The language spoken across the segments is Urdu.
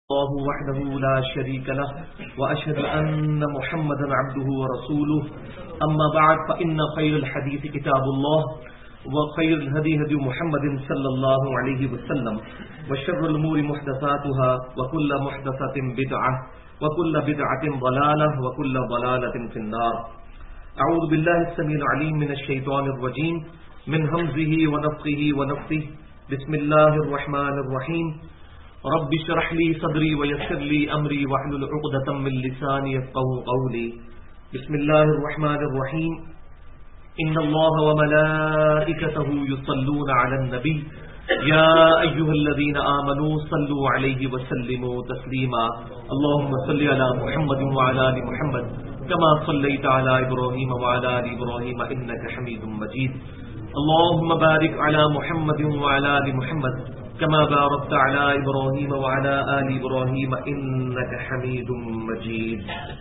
الله وحده لا شريك له وأشهد أن محمدا عبده ورسوله أما بعد فإن خير الحديث كتاب الله وخير الهدي هدي محمد صلى الله عليه وسلم وشر الأمور محدثاتها وكل محدثة بدعة وكل بدعة ضلالة وكل ضلالة في النار. أعوذ بالله السميع العليم من الشيطان الرجيم من همزه ونفخه ونفثه. بسم الله الرحمن الرحيم. رب اشرح لي صدري ويسر لي امري واحلل عقدة من لساني يفقهوا قولي. بسم الله الرحمن الرحيم. ان الله وملائكته يصلون على النبي يا ايها الذين امنوا صلوا عليه وسلموا تسليما. اللهم صل على محمد وعلى ال محمد كما صليت على ابراهيم وعلى ال ابراهيم انك حميد مجيد. اللهم بارك على محمد وعلى ال محمد كما باركت على ابراہیم وعلى آل ابراہیم انك حمید مجید.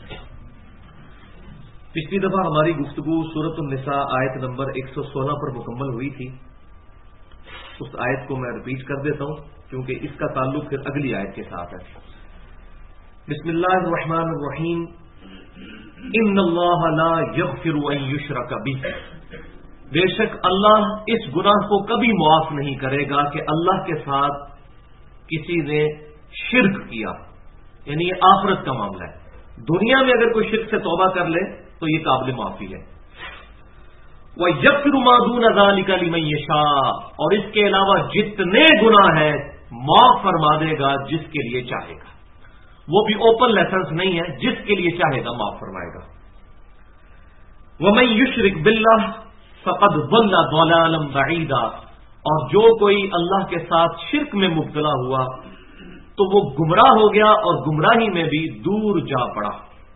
پچھلی دفعہ ہماری گفتگو سورۃ النساء آیت نمبر 116 پر مکمل ہوئی تھی. اس آیت کو میں ریپیٹ کر دیتا ہوں کیونکہ اس کا تعلق پھر اگلی آیت کے ساتھ ہے. بسم اللہ الرحمن الرحیم. ان اللہ لا یغفر ان یشرک بہ. بے شک اللہ اس گناہ کو کبھی معاف نہیں کرے گا کہ اللہ کے ساتھ کسی نے شرک کیا، یعنی یہ آخرت کا معاملہ ہے. دنیا میں اگر کوئی شرک سے توبہ کر لے تو یہ قابل معافی ہے. وَيَغْفِرُ مَا دُونَ ذَلِكَ لِمَن يَشَاءُ. اور اس کے علاوہ جتنے گناہ ہیں معاف فرما دے گا جس کے لیے چاہے گا. وہ بھی اوپن لائسنس نہیں ہے، جس کے لیے چاہے گا معاف فرمائے گا. وَمَن يُشْرِكْ بِاللَّهِ فقد ضل ضلالا بعیدا. اور جو کوئی اللہ کے ساتھ شرک میں مبتلا ہوا تو وہ گمراہ ہو گیا اور گمراہی میں بھی دور جا پڑا.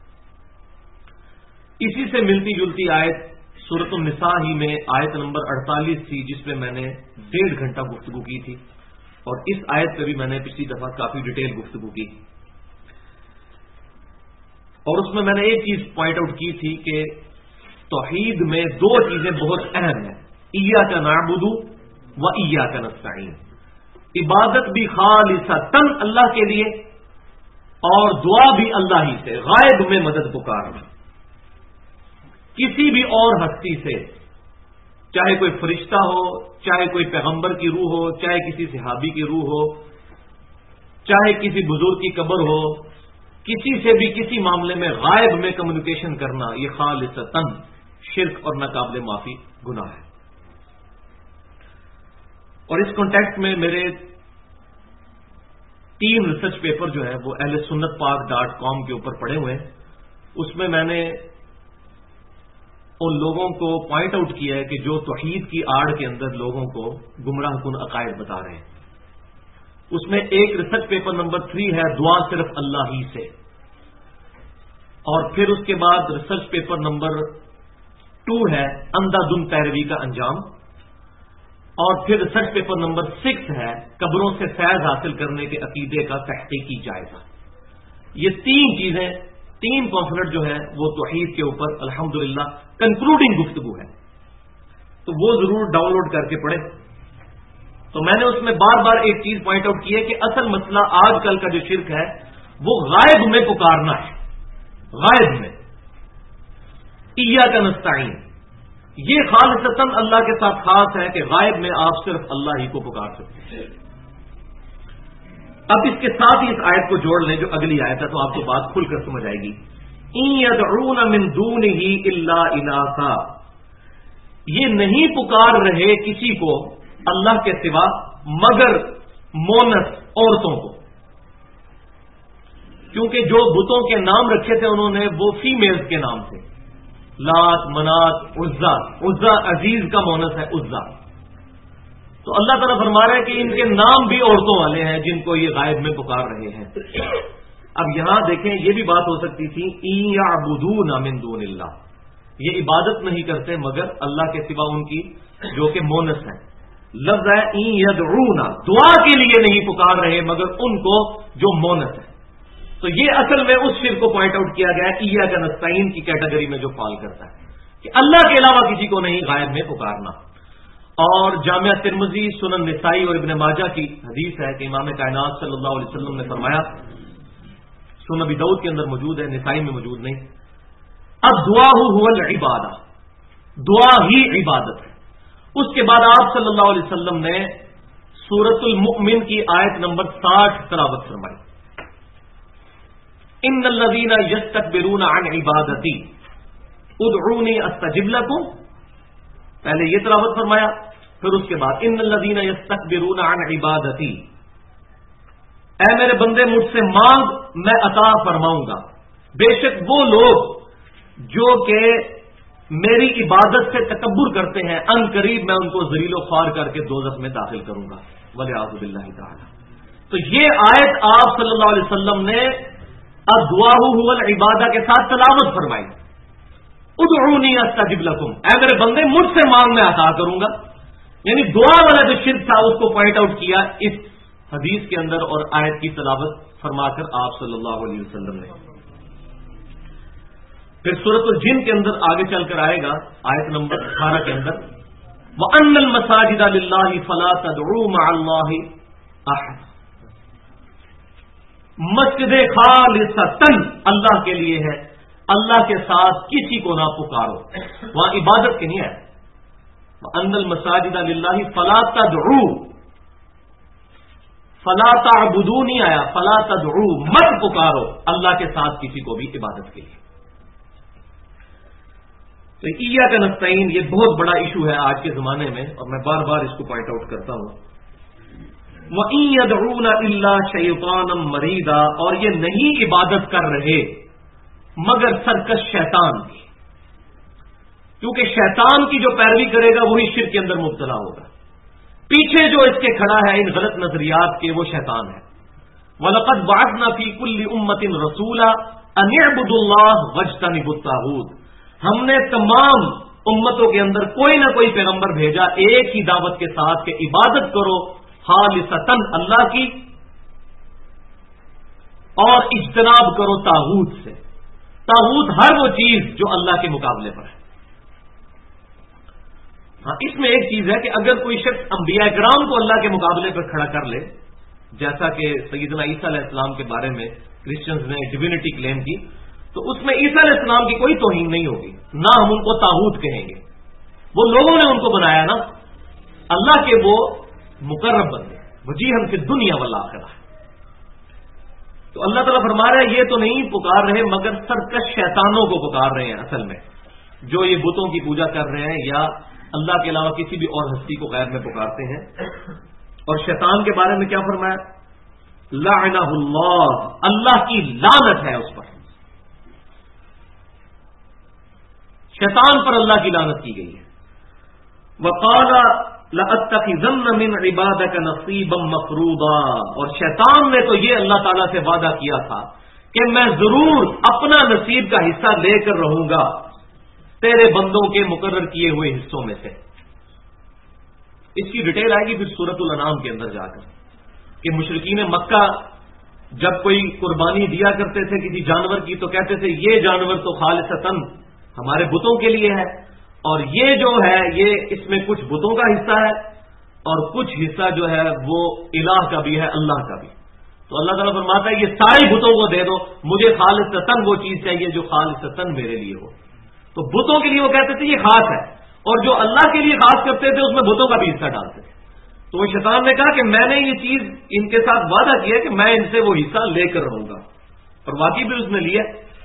اسی سے ملتی جلتی آیت سورۃ النساء ہی میں آیت نمبر 48 تھی جس میں میں نے 1.5 گھنٹہ گفتگو کی تھی، اور اس آیت پہ بھی میں نے پچھلی دفعہ کافی ڈیٹیل گفتگو کی. اور اس میں نے ایک چیز پوائنٹ آؤٹ کی تھی کہ توحید میں دو چیزیں بہت اہم ہیں. ایاک نعبد و ایاک نستعین. عبادت بھی خالصتاً اللہ کے لیے اور دعا بھی اللہ ہی سے، غائب میں مدد پکارنا. کسی بھی اور ہستی سے، چاہے کوئی فرشتہ ہو، چاہے کوئی پیغمبر کی روح ہو، چاہے کسی صحابی کی روح ہو، چاہے کسی بزرگ کی قبر ہو، کسی سے بھی کسی معاملے میں غائب میں کمیونیکیشن کرنا یہ خالصتاً شرک اور ناقابل معافی گناہ ہے. اور اس کانٹیکسٹ میں میرے 3 ریسرچ پیپر جو ہیں وہ ahlsunnatpak.com کے اوپر پڑے ہوئے ہیں. اس میں نے ان لوگوں کو پوائنٹ آؤٹ کیا ہے کہ جو توحید کی آڑ کے اندر لوگوں کو گمراہ کن عقائد بتا رہے ہیں. اس میں ایک ریسرچ پیپر نمبر 3 ہے دعا صرف اللہ ہی سے، اور پھر اس کے بعد ریسرچ پیپر نمبر 2 ہے اندھا دھند پیروی کا انجام، اور پھر ریسرچ پیپر نمبر 6 ہے قبروں سے فیض حاصل کرنے کے عقیدے کا تحقیقی جائزہ. یہ 3 چیزیں، 3 پمفلٹ جو ہیں وہ توحید کے اوپر الحمدللہ کنکلوڈنگ گفتگو ہے، تو وہ ضرور ڈاؤن لوڈ کر کے پڑھیں. تو میں نے اس میں بار بار ایک چیز پوائنٹ آؤٹ کی ہے کہ اصل مسئلہ آج کل کا جو شرک ہے وہ غائب میں پکارنا ہے. غائب میں ایاک نستعین یہ خالصتاً اللہ کے ساتھ خاص ہے کہ غائب میں آپ صرف اللہ ہی کو پکار سکتے ہیں. اب اس کے ساتھ ہی اس آیت کو جوڑ لیں جو اگلی آیت ہے تو آپ کو بات کھل کر سمجھ آئے گی. ان یدعون من دونہ الا اناثا. یہ نہیں پکار رہے کسی کو اللہ کے سوا مگر مونس عورتوں کو، کیونکہ جو بتوں کے نام رکھے تھے انہوں نے وہ فیمیلز کے نام تھے. لات، منات، عزا. عزا عزیز کا مونس ہے عزا. تو اللہ تعالیٰ فرما رہے ہیں کہ ان کے نام بھی عورتوں والے ہیں جن کو یہ غائب میں پکار رہے ہیں. اب یہاں دیکھیں یہ بھی بات ہو سکتی تھی ان یعبدون من دون اللہ، یہ عبادت نہیں کرتے مگر اللہ کے سوا ان کی جو کہ مونس ہیں. لفظ ہے ان یدعون، دعا کے لیے نہیں پکار رہے مگر ان کو جو مونس ہے. تو یہ اصل میں اس شرک کو پوائنٹ آؤٹ کیا گیا ایاک نستعین کی کیٹیگری میں جو فال کرتا ہے کہ اللہ کے علاوہ کسی کو نہیں غائب میں پکارنا. اور جامعہ ترمذی، سنن نسائی اور ابن ماجہ کی حدیث ہے کہ امام کائنات صلی اللہ علیہ وسلم نے فرمایا سنن نبی داؤد کے اندر موجود ہے، نسائی میں موجود نہیں. الدعاء هو العبادہ، دعا ہی عبادت ہے. اس کے بعد آپ صلی اللہ علیہ وسلم نے سورۃ المؤمن کی آیت نمبر 60 تلاوت فرمائی. ان الذین یستکبرون عن عبادتی ادعونی استجب لکم. پہلے یہ تلاوت فرمایا، پھر اس کے بعد ان الذین یستکبرون عن عبادتی، اے میرے بندے مجھ سے مانگ میں عطا فرماؤں گا. بے شک وہ لوگ جو کہ میری عبادت سے تکبر کرتے ہیں ان قریب میں ان کو ذلیل و خوار کر کے دوزخ میں داخل کروں گا، والعیاذ باللہ تعالی. تو یہ آیت آپ صلی اللہ علیہ وسلم نے الدعاء هو العبادہ کے ساتھ تلاوت فرمائی. ادعونی استجب لکم، اے میرے بندے مجھ سے مانگ میں عطا کروں گا. یعنی دعا والا جو شرک تھا اس کو پوائنٹ آؤٹ کیا اس حدیث کے اندر اور آیت کی تلاوت فرما کر آپ صلی اللہ علیہ وسلم نے. پھر سورۃ الجن کے اندر آگے چل کر آئے گا آیت نمبر 18 کے اندر وَأَنَّ الْمَسَاجِدَ لِلَّهِ فَلَا تَدْعُوا مَعَ اللَّهِ أَحَدًا. مسجد خالصتاً اللہ کے لیے ہے، اللہ کے ساتھ کسی کو نہ پکارو. وہاں عبادت کے نہیں ہے. وَأَنَّ الْمَسَاجِدَ لِلَّهِ فَلَا تَدْعُوا، فَلَا تَعْبُدُوا نہیں آیا، فَلَا تَدْعُوا، مت پکارو اللہ کے ساتھ کسی کو بھی عبادت کے لیے. تو ایاک نستعین یہ بہت بڑا ایشو ہے آج کے زمانے میں، اور میں بار بار اس کو پوائنٹ آؤٹ کرتا ہوں. وَإِن يَدْعُونَ إِلَّا شَيْطَانًا مَرِيدًا، اور یہ نہیں عبادت کر رہے مگر سرکش شیطان کی، کیونکہ شیطان کی جو پیروی کرے گا وہی شرک کے اندر مبتلا ہوگا. پیچھے جو اس کے کھڑا ہے ان غلط نظریات کے وہ شیطان ہے. وَلَقَدْ بَعَثْنَا فِي كُلِّ أُمَّةٍ رَسُولًا أَنِ اعْبُدُوا اللَّهَ وَاجْتَنِبُوا الطَّاغُوتَ. ہم نے تمام امتوں کے اندر کوئی نہ کوئی پیغمبر بھیجا ایک ہی دعوت کے ساتھ کہ عبادت کرو خالصتاً اللہ کی، اور اجتناب کرو طاغوت سے. طاغوت ہر وہ چیز جو اللہ کے مقابلے پر ہے. ہاں اس میں ایک چیز ہے کہ اگر کوئی شخص انبیاء کرام کو اللہ کے مقابلے پر کھڑا کر لے، جیسا کہ سیدنا عیسیٰ علیہ السلام کے بارے میں کرسچنز نے ڈیوینٹی کلیم کی، تو اس میں عیسیٰ علیہ السلام کی کوئی توہین نہیں ہوگی، نہ ہم ان کو طاغوت کہیں گے. وہ لوگوں نے ان کو بنایا نا، اللہ کے وہ مقرب بندے وجیہاً فی الدنیا والآخرہ. تو اللہ تعالیٰ فرما رہے ہیں یہ تو نہیں پکار رہے مگر سرکش شیطانوں کو پکار رہے ہیں اصل میں، جو یہ بتوں کی پوجا کر رہے ہیں یا اللہ کے علاوہ کسی بھی اور ہستی کو غیر میں پکارتے ہیں. اور شیطان کے بارے میں کیا فرمایا؟ لعنہ اللہ، اللہ کی لعنت ہے اس پر. شیطان پر اللہ کی لعنت کی گئی ہے. وقال لَأَتَّخِذَنَّ مِنْ عِبَادِكَ نَصِيبًا مَفْرُوضًا، اور شیطان نے تو یہ اللہ تعالیٰ سے وعدہ کیا تھا کہ میں ضرور اپنا نصیب کا حصہ لے کر رہوں گا تیرے بندوں کے مقرر کیے ہوئے حصوں میں سے. اس کی ڈیٹیل آئے گی پھر سورۃ الانعام کے اندر جا کر کہ مشرکین مکہ جب کوئی قربانی دیا کرتے تھے کسی جانور کی تو کہتے تھے یہ جانور تو خالصتاً ہمارے بتوں کے لیے ہے، اور یہ جو ہے یہ اس میں کچھ بتوں کا حصہ ہے اور کچھ حصہ جو ہے وہ الہ کا بھی ہے، اللہ کا بھی. تو اللہ تعالیٰ فرماتا ہے یہ سارے بتوں کو دے دو، مجھے خالصتاً وہ چیز چاہیے جو خالصتاً میرے لیے ہو. تو بتوں کے لیے وہ کہتے تھے یہ خاص ہے، اور جو اللہ کے لیے خاص کرتے تھے اس میں بتوں کا بھی حصہ ڈالتے تھے. تو وہ شیطان نے کہا کہ میں نے یہ چیز ان کے ساتھ وعدہ کیا کہ میں ان سے وہ حصہ لے کر رہوں گا، اور واقعی بھی اس نے لیا.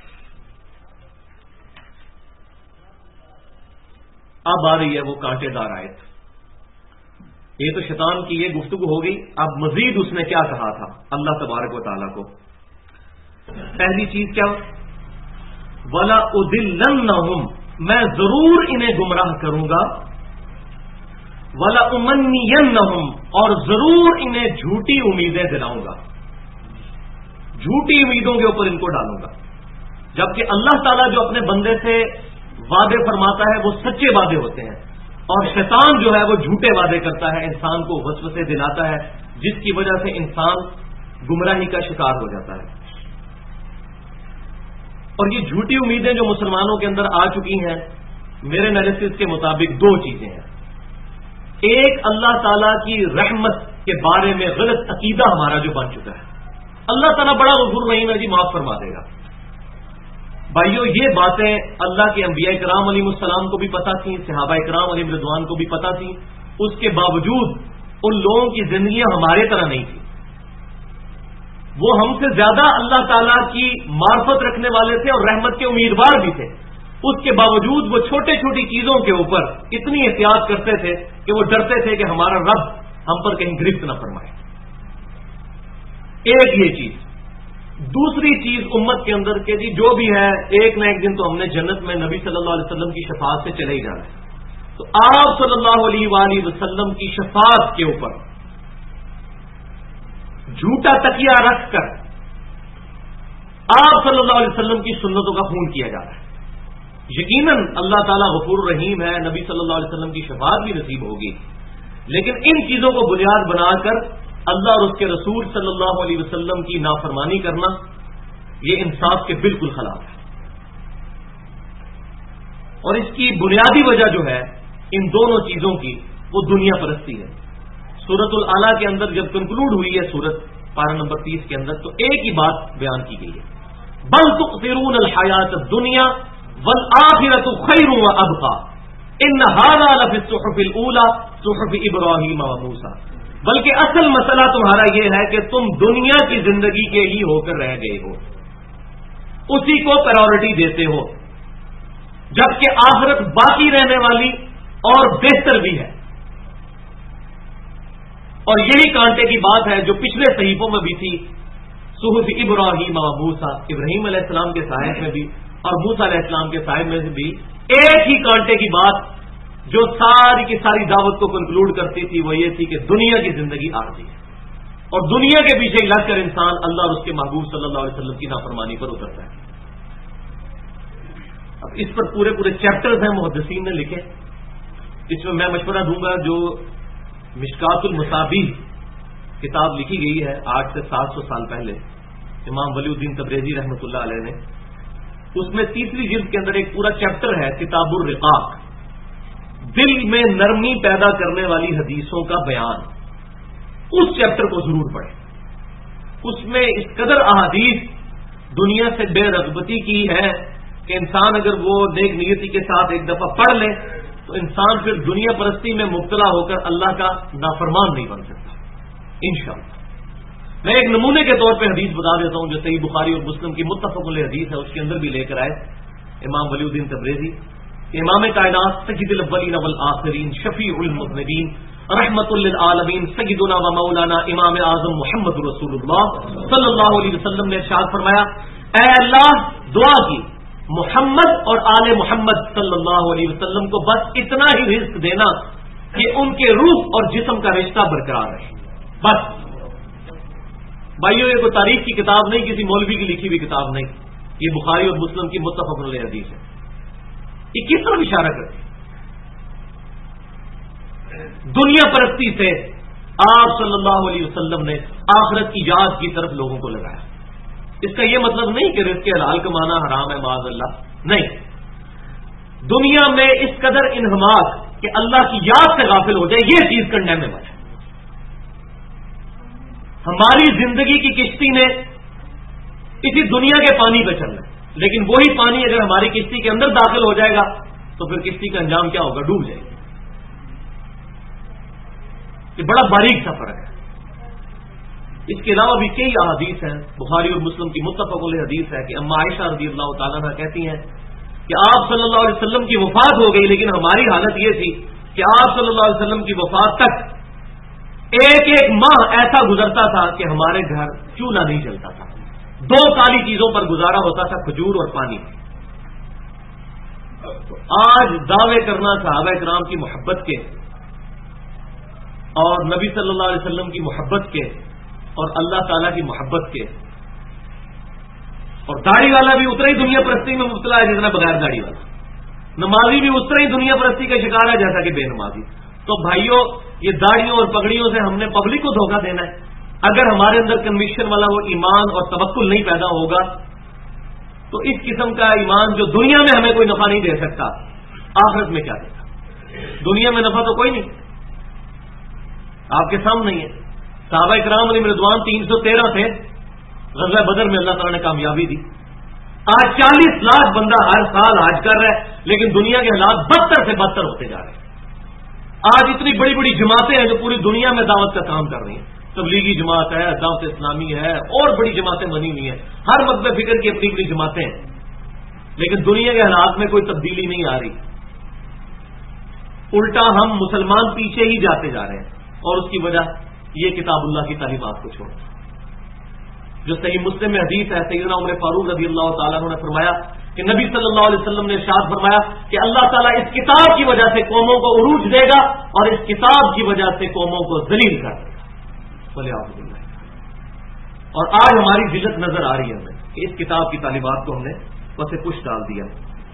اب آ رہی ہے وہ کانٹے دار آیت. یہ تو شیطان کی یہ گفتگو ہو گئی. اب مزید اس نے کیا کہا تھا اللہ تبارک و تعالیٰ کو؟ پہلی چیز کیا؟ وَلَأُضِلَّنَّهُمْ، میں ضرور انہیں گمراہ کروں گا. وَلَأُمَنِّيَنَّهُمْ، اور ضرور انہیں جھوٹی امیدیں دلاؤں گا، جھوٹی امیدوں کے اوپر ان کو ڈالوں گا. جبکہ اللہ تعالیٰ جو اپنے بندے سے وعدے فرماتا ہے وہ سچے وعدے ہوتے ہیں، اور شیطان جو ہے وہ جھوٹے وعدے کرتا ہے، انسان کو وسوسے دلاتا ہے جس کی وجہ سے انسان گمراہی کا شکار ہو جاتا ہے. اور یہ جھوٹی امیدیں جو مسلمانوں کے اندر آ چکی ہیں میرے انالیسس کے مطابق دو چیزیں ہیں. ایک اللہ تعالیٰ کی رحمت کے بارے میں غلط عقیدہ ہمارا جو بن چکا ہے اللہ تعالیٰ بڑا غفور رحیم ہے جی، معاف فرما دے گا۔ بھائیو یہ باتیں اللہ کے انبیاء کرام علیہ السلام کو بھی پتہ تھیں، صحابہ کرام علیہ رضوان کو بھی پتہ تھیں، اس کے باوجود ان لوگوں کی زندگیاں ہمارے طرح نہیں تھیں۔ وہ ہم سے زیادہ اللہ تعالیٰ کی معرفت رکھنے والے تھے اور رحمت کے امیدوار بھی تھے، اس کے باوجود وہ چھوٹی چھوٹی چیزوں کے اوپر اتنی احتیاط کرتے تھے کہ وہ ڈرتے تھے کہ ہمارا رب ہم پر کہیں گرفت نہ فرمائے۔ ایک یہ چیز۔ دوسری چیز امت کے اندر کے جی جو بھی ہے، ایک نہ ایک دن تو ہم نے جنت میں نبی صلی اللہ علیہ وسلم کی شفاعت سے چلے ہی جانا ہے۔ تو آپ صلی اللہ علیہ وآلہ وسلم کی شفاعت کے اوپر جھوٹا تکیہ رکھ کر آپ صلی اللہ علیہ وسلم کی سنتوں کا خون کیا جا رہا ہے۔ یقیناً اللہ تعالیٰ غفور رحیم ہے، نبی صلی اللہ علیہ وسلم کی شفاعت بھی نصیب ہوگی، لیکن ان چیزوں کو بنیاد بنا کر اللہ اور اس کے رسول صلی اللہ علیہ وسلم کی نافرمانی کرنا یہ انصاف کے بالکل خلاف ہے۔ اور اس کی بنیادی وجہ جو ہے ان دونوں چیزوں کی، وہ دنیا پرستی ہے۔ سورۃ الاعلیٰ کے اندر جب کنکلوڈ ہوئی ہے سورت پارہ نمبر 30 کے اندر، تو ایک ہی بات بیان کی گئی ہے، بل تؤثرون الحیات الدنیا والآخرۃ خیر وابقی ان ھذا لفی الصحف الاولی صحف ابراہیم وموسیٰ۔ بلکہ اصل مسئلہ تمہارا یہ ہے کہ تم دنیا کی زندگی کے ہی ہو کر رہ گئے ہو، اسی کو پرائورٹی دیتے ہو، جبکہ آخرت باقی رہنے والی اور بہتر بھی ہے۔ اور یہی کانٹے کی بات ہے جو پچھلے صحیفوں میں بھی تھی، صحف ابراہیم و موسیٰ، ابراہیم علیہ السلام کے صحائف میں بھی اور موسیٰ علیہ السلام کے صحائف میں بھی ایک ہی کانٹے کی بات جو ساری کی ساری دعوت کو کنکلوڈ کرتی تھی، وہ یہ تھی کہ دنیا کی زندگی عارضی ہے اور دنیا کے پیچھے لگ کر انسان اللہ اور اس کے محبوب صلی اللہ علیہ وسلم کی نافرمانی پر اترتا ہے۔ اب اس پر پورے چیپٹرز ہیں محدثین نے لکھے، اس میں میں مشورہ دوں گا جو مشکات المصابیح کتاب لکھی گئی ہے آج سے 700 سال پہلے امام ولی الدین تبریزی رحمۃ اللہ علیہ نے، اس میں تیسری جلد کے اندر ایک پورا چیپٹر ہے کتاب الرقاق، دل میں نرمی پیدا کرنے والی حدیثوں کا بیان۔ اس چیپٹر کو ضرور پڑھیں، اس میں اس قدر احادیث دنیا سے بے رغبتی کی ہے کہ انسان اگر وہ نیک نیتی کے ساتھ ایک دفعہ پڑھ لے تو انسان پھر دنیا پرستی میں مبتلا ہو کر اللہ کا نافرمان نہیں بن سکتا انشاءاللہ۔ میں ایک نمونے کے طور پہ حدیث بتا دیتا ہوں جو صحیح بخاری اور مسلم کی متفق علیہ حدیث ہے، اس کے اندر بھی لے کر آئے امام ولی الدین تبریزی، امام کائنات سید الاولین والآخرین شفیع المذنبین رحمت للعالمین سیدنا و مولانا امام اعظم محمد رسول اللہ صلی اللہ علیہ وسلم نے ارشاد فرمایا، اے اللہ دعا کی محمد اور آل محمد صلی اللہ علیہ وسلم کو بس اتنا ہی رزق دینا کہ ان کے روح اور جسم کا رشتہ برقرار رہے۔ بس بھائیو، یہ کوئی تاریخ کی کتاب نہیں، کسی مولوی کی لکھی ہوئی کتاب نہیں، یہ بخاری اور مسلم کی متفق علیہ حدیث ہے۔ یہ کس طرف اشارہ کرتی ہے؟ دنیا پرستی سے آپ صلی اللہ علیہ وسلم نے آخرت کی یاد کی طرف لوگوں کو لگایا۔ اس کا یہ مطلب نہیں کہ رزق حلال کمانا حرام ہے معاذ اللہ، نہیں، دنیا میں اس قدر انہماک کہ اللہ کی یاد سے غافل ہو جائے، یہ چیز کنڈیمیبل ہے۔ ہماری زندگی کی کشتی نے اسی دنیا کے پانی پہ چلنا ہے، لیکن وہی پانی اگر ہماری کشتی کے اندر داخل ہو جائے گا تو پھر کشتی کا انجام کیا ہوگا؟ ڈوب جائے گی۔ یہ بڑا باریک سا فرق ہے۔ اس کے علاوہ بھی کئی احادیث ہیں، بخاری اور مسلم کی متفق علیہ حدیث ہے کہ اما عائشہ رضی اللہ تعالیٰ عنہ کہتی ہیں کہ آپ صلی اللہ علیہ وسلم کی وفات ہو گئی، لیکن ہماری حالت یہ تھی کہ آپ صلی اللہ علیہ وسلم کی وفات تک ایک ایک ماہ ایسا گزرتا تھا کہ ہمارے گھر چولہا نہیں جلتا تھا، دو کالی چیزوں پر گزارا ہوتا تھا، کھجور اور پانی۔ تو آج دعوے کرنا صحابہ کرام کی محبت کے اور نبی صلی اللہ علیہ وسلم کی محبت کے اور اللہ تعالیٰ کی محبت کے، اور داڑھی والا بھی اتنا ہی دنیا پرستی میں مبتلا ہے جتنا بغیر داڑھی والا، نمازی بھی اتنا ہی دنیا پرستی کا شکار ہے جیسا کہ بے نمازی۔ تو بھائیوں، یہ داڑھیوں اور پگڑیوں سے ہم نے پبلک کو دھوکہ دینا ہے؟ اگر ہمارے اندر کنوکشن والا وہ ایمان اور توکل نہیں پیدا ہوگا تو اس قسم کا ایمان جو دنیا میں ہمیں کوئی نفع نہیں دے سکتا، آخرت میں کیا دے گا؟ دنیا میں نفع تو کوئی نہیں، آپ کے سامنے ہی ہے۔ صحابہ کرام علیہ رضوان 313 تھے، غزوہ بدر میں اللہ تعالیٰ نے کامیابی دی. آج 40 لاکھ بندہ ہر سال حج کر رہا ہے، لیکن دنیا کے حالات بدتر سے بدتر ہوتے جا رہے ہیں. آج اتنی بڑی بڑی جماعتیں ہیں جو پوری دنیا میں دعوت کا کام کر رہی ہیں. تبلیغی جماعت ہے، دعوت اسلامی ہے، اور بڑی جماعتیں بنی ہوئی ہیں. ہر مذہب فکر کی اپنی اپنی جماعتیں ہیں، لیکن دنیا کے حالات میں کوئی تبدیلی نہیں آ رہی. الٹا ہم مسلمان پیچھے ہی جاتے جا رہے ہیں، اور اس کی وجہ یہ کتاب اللہ کی تعلیمات کو چھوڑ. جو صحیح مسلم میں حدیث ہے، سیدنا عمر فاروق رضی اللہ تعالیٰ عنہ نے فرمایا کہ نبی صلی اللہ علیہ وسلم نے ارشاد فرمایا کہ اللہ تعالیٰ اس کتاب کی وجہ سے قوموں کو عروج دے گا اور اس کتاب کی وجہ سے قوموں کو ذلیل کر دے گا. اور آج ہماری ذلت نظر آ رہی ہے ہمیں کہ اس کتاب کی تعلیمات کو ہم نے پسے پش ڈال دیا.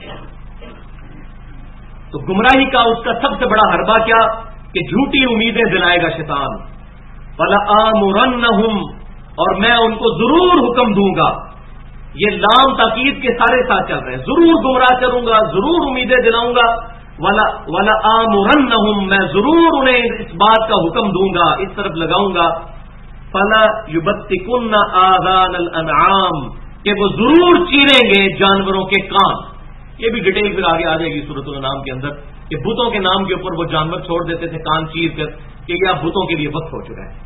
تو گمراہی کا اس کا سب سے بڑا حربہ کیا کہ جھوٹی امیدیں دلائے گا شیطان. وَلَآمُرَنَّهُمْ، اور میں ان کو ضرور حکم دوں گا. یہ لام تاکید کے سارے ساتھ چل رہے ہیں. ضرور گمراہ کروں گا، ضرور امیدیں دلاؤں گا. وَلَآمُرَنَّهُمْ، میں ضرور انہیں اس بات کا حکم دوں گا، اس طرف لگاؤں گا. فَلَا يُبَتِّكُنَّ آذَانَ الْأَنْعَامِ، کہ وہ ضرور چیریں گے جانوروں کے کان. یہ بھی ڈیٹیل پھر آگے آ جائے گی سورۃ الانعام کے اندر کہ بتوں کے نام کے اوپر وہ جانور چھوڑ دیتے تھے کان چیر کر کہ یہ اب بتوں کے لیے وقت ہو چکا ہے.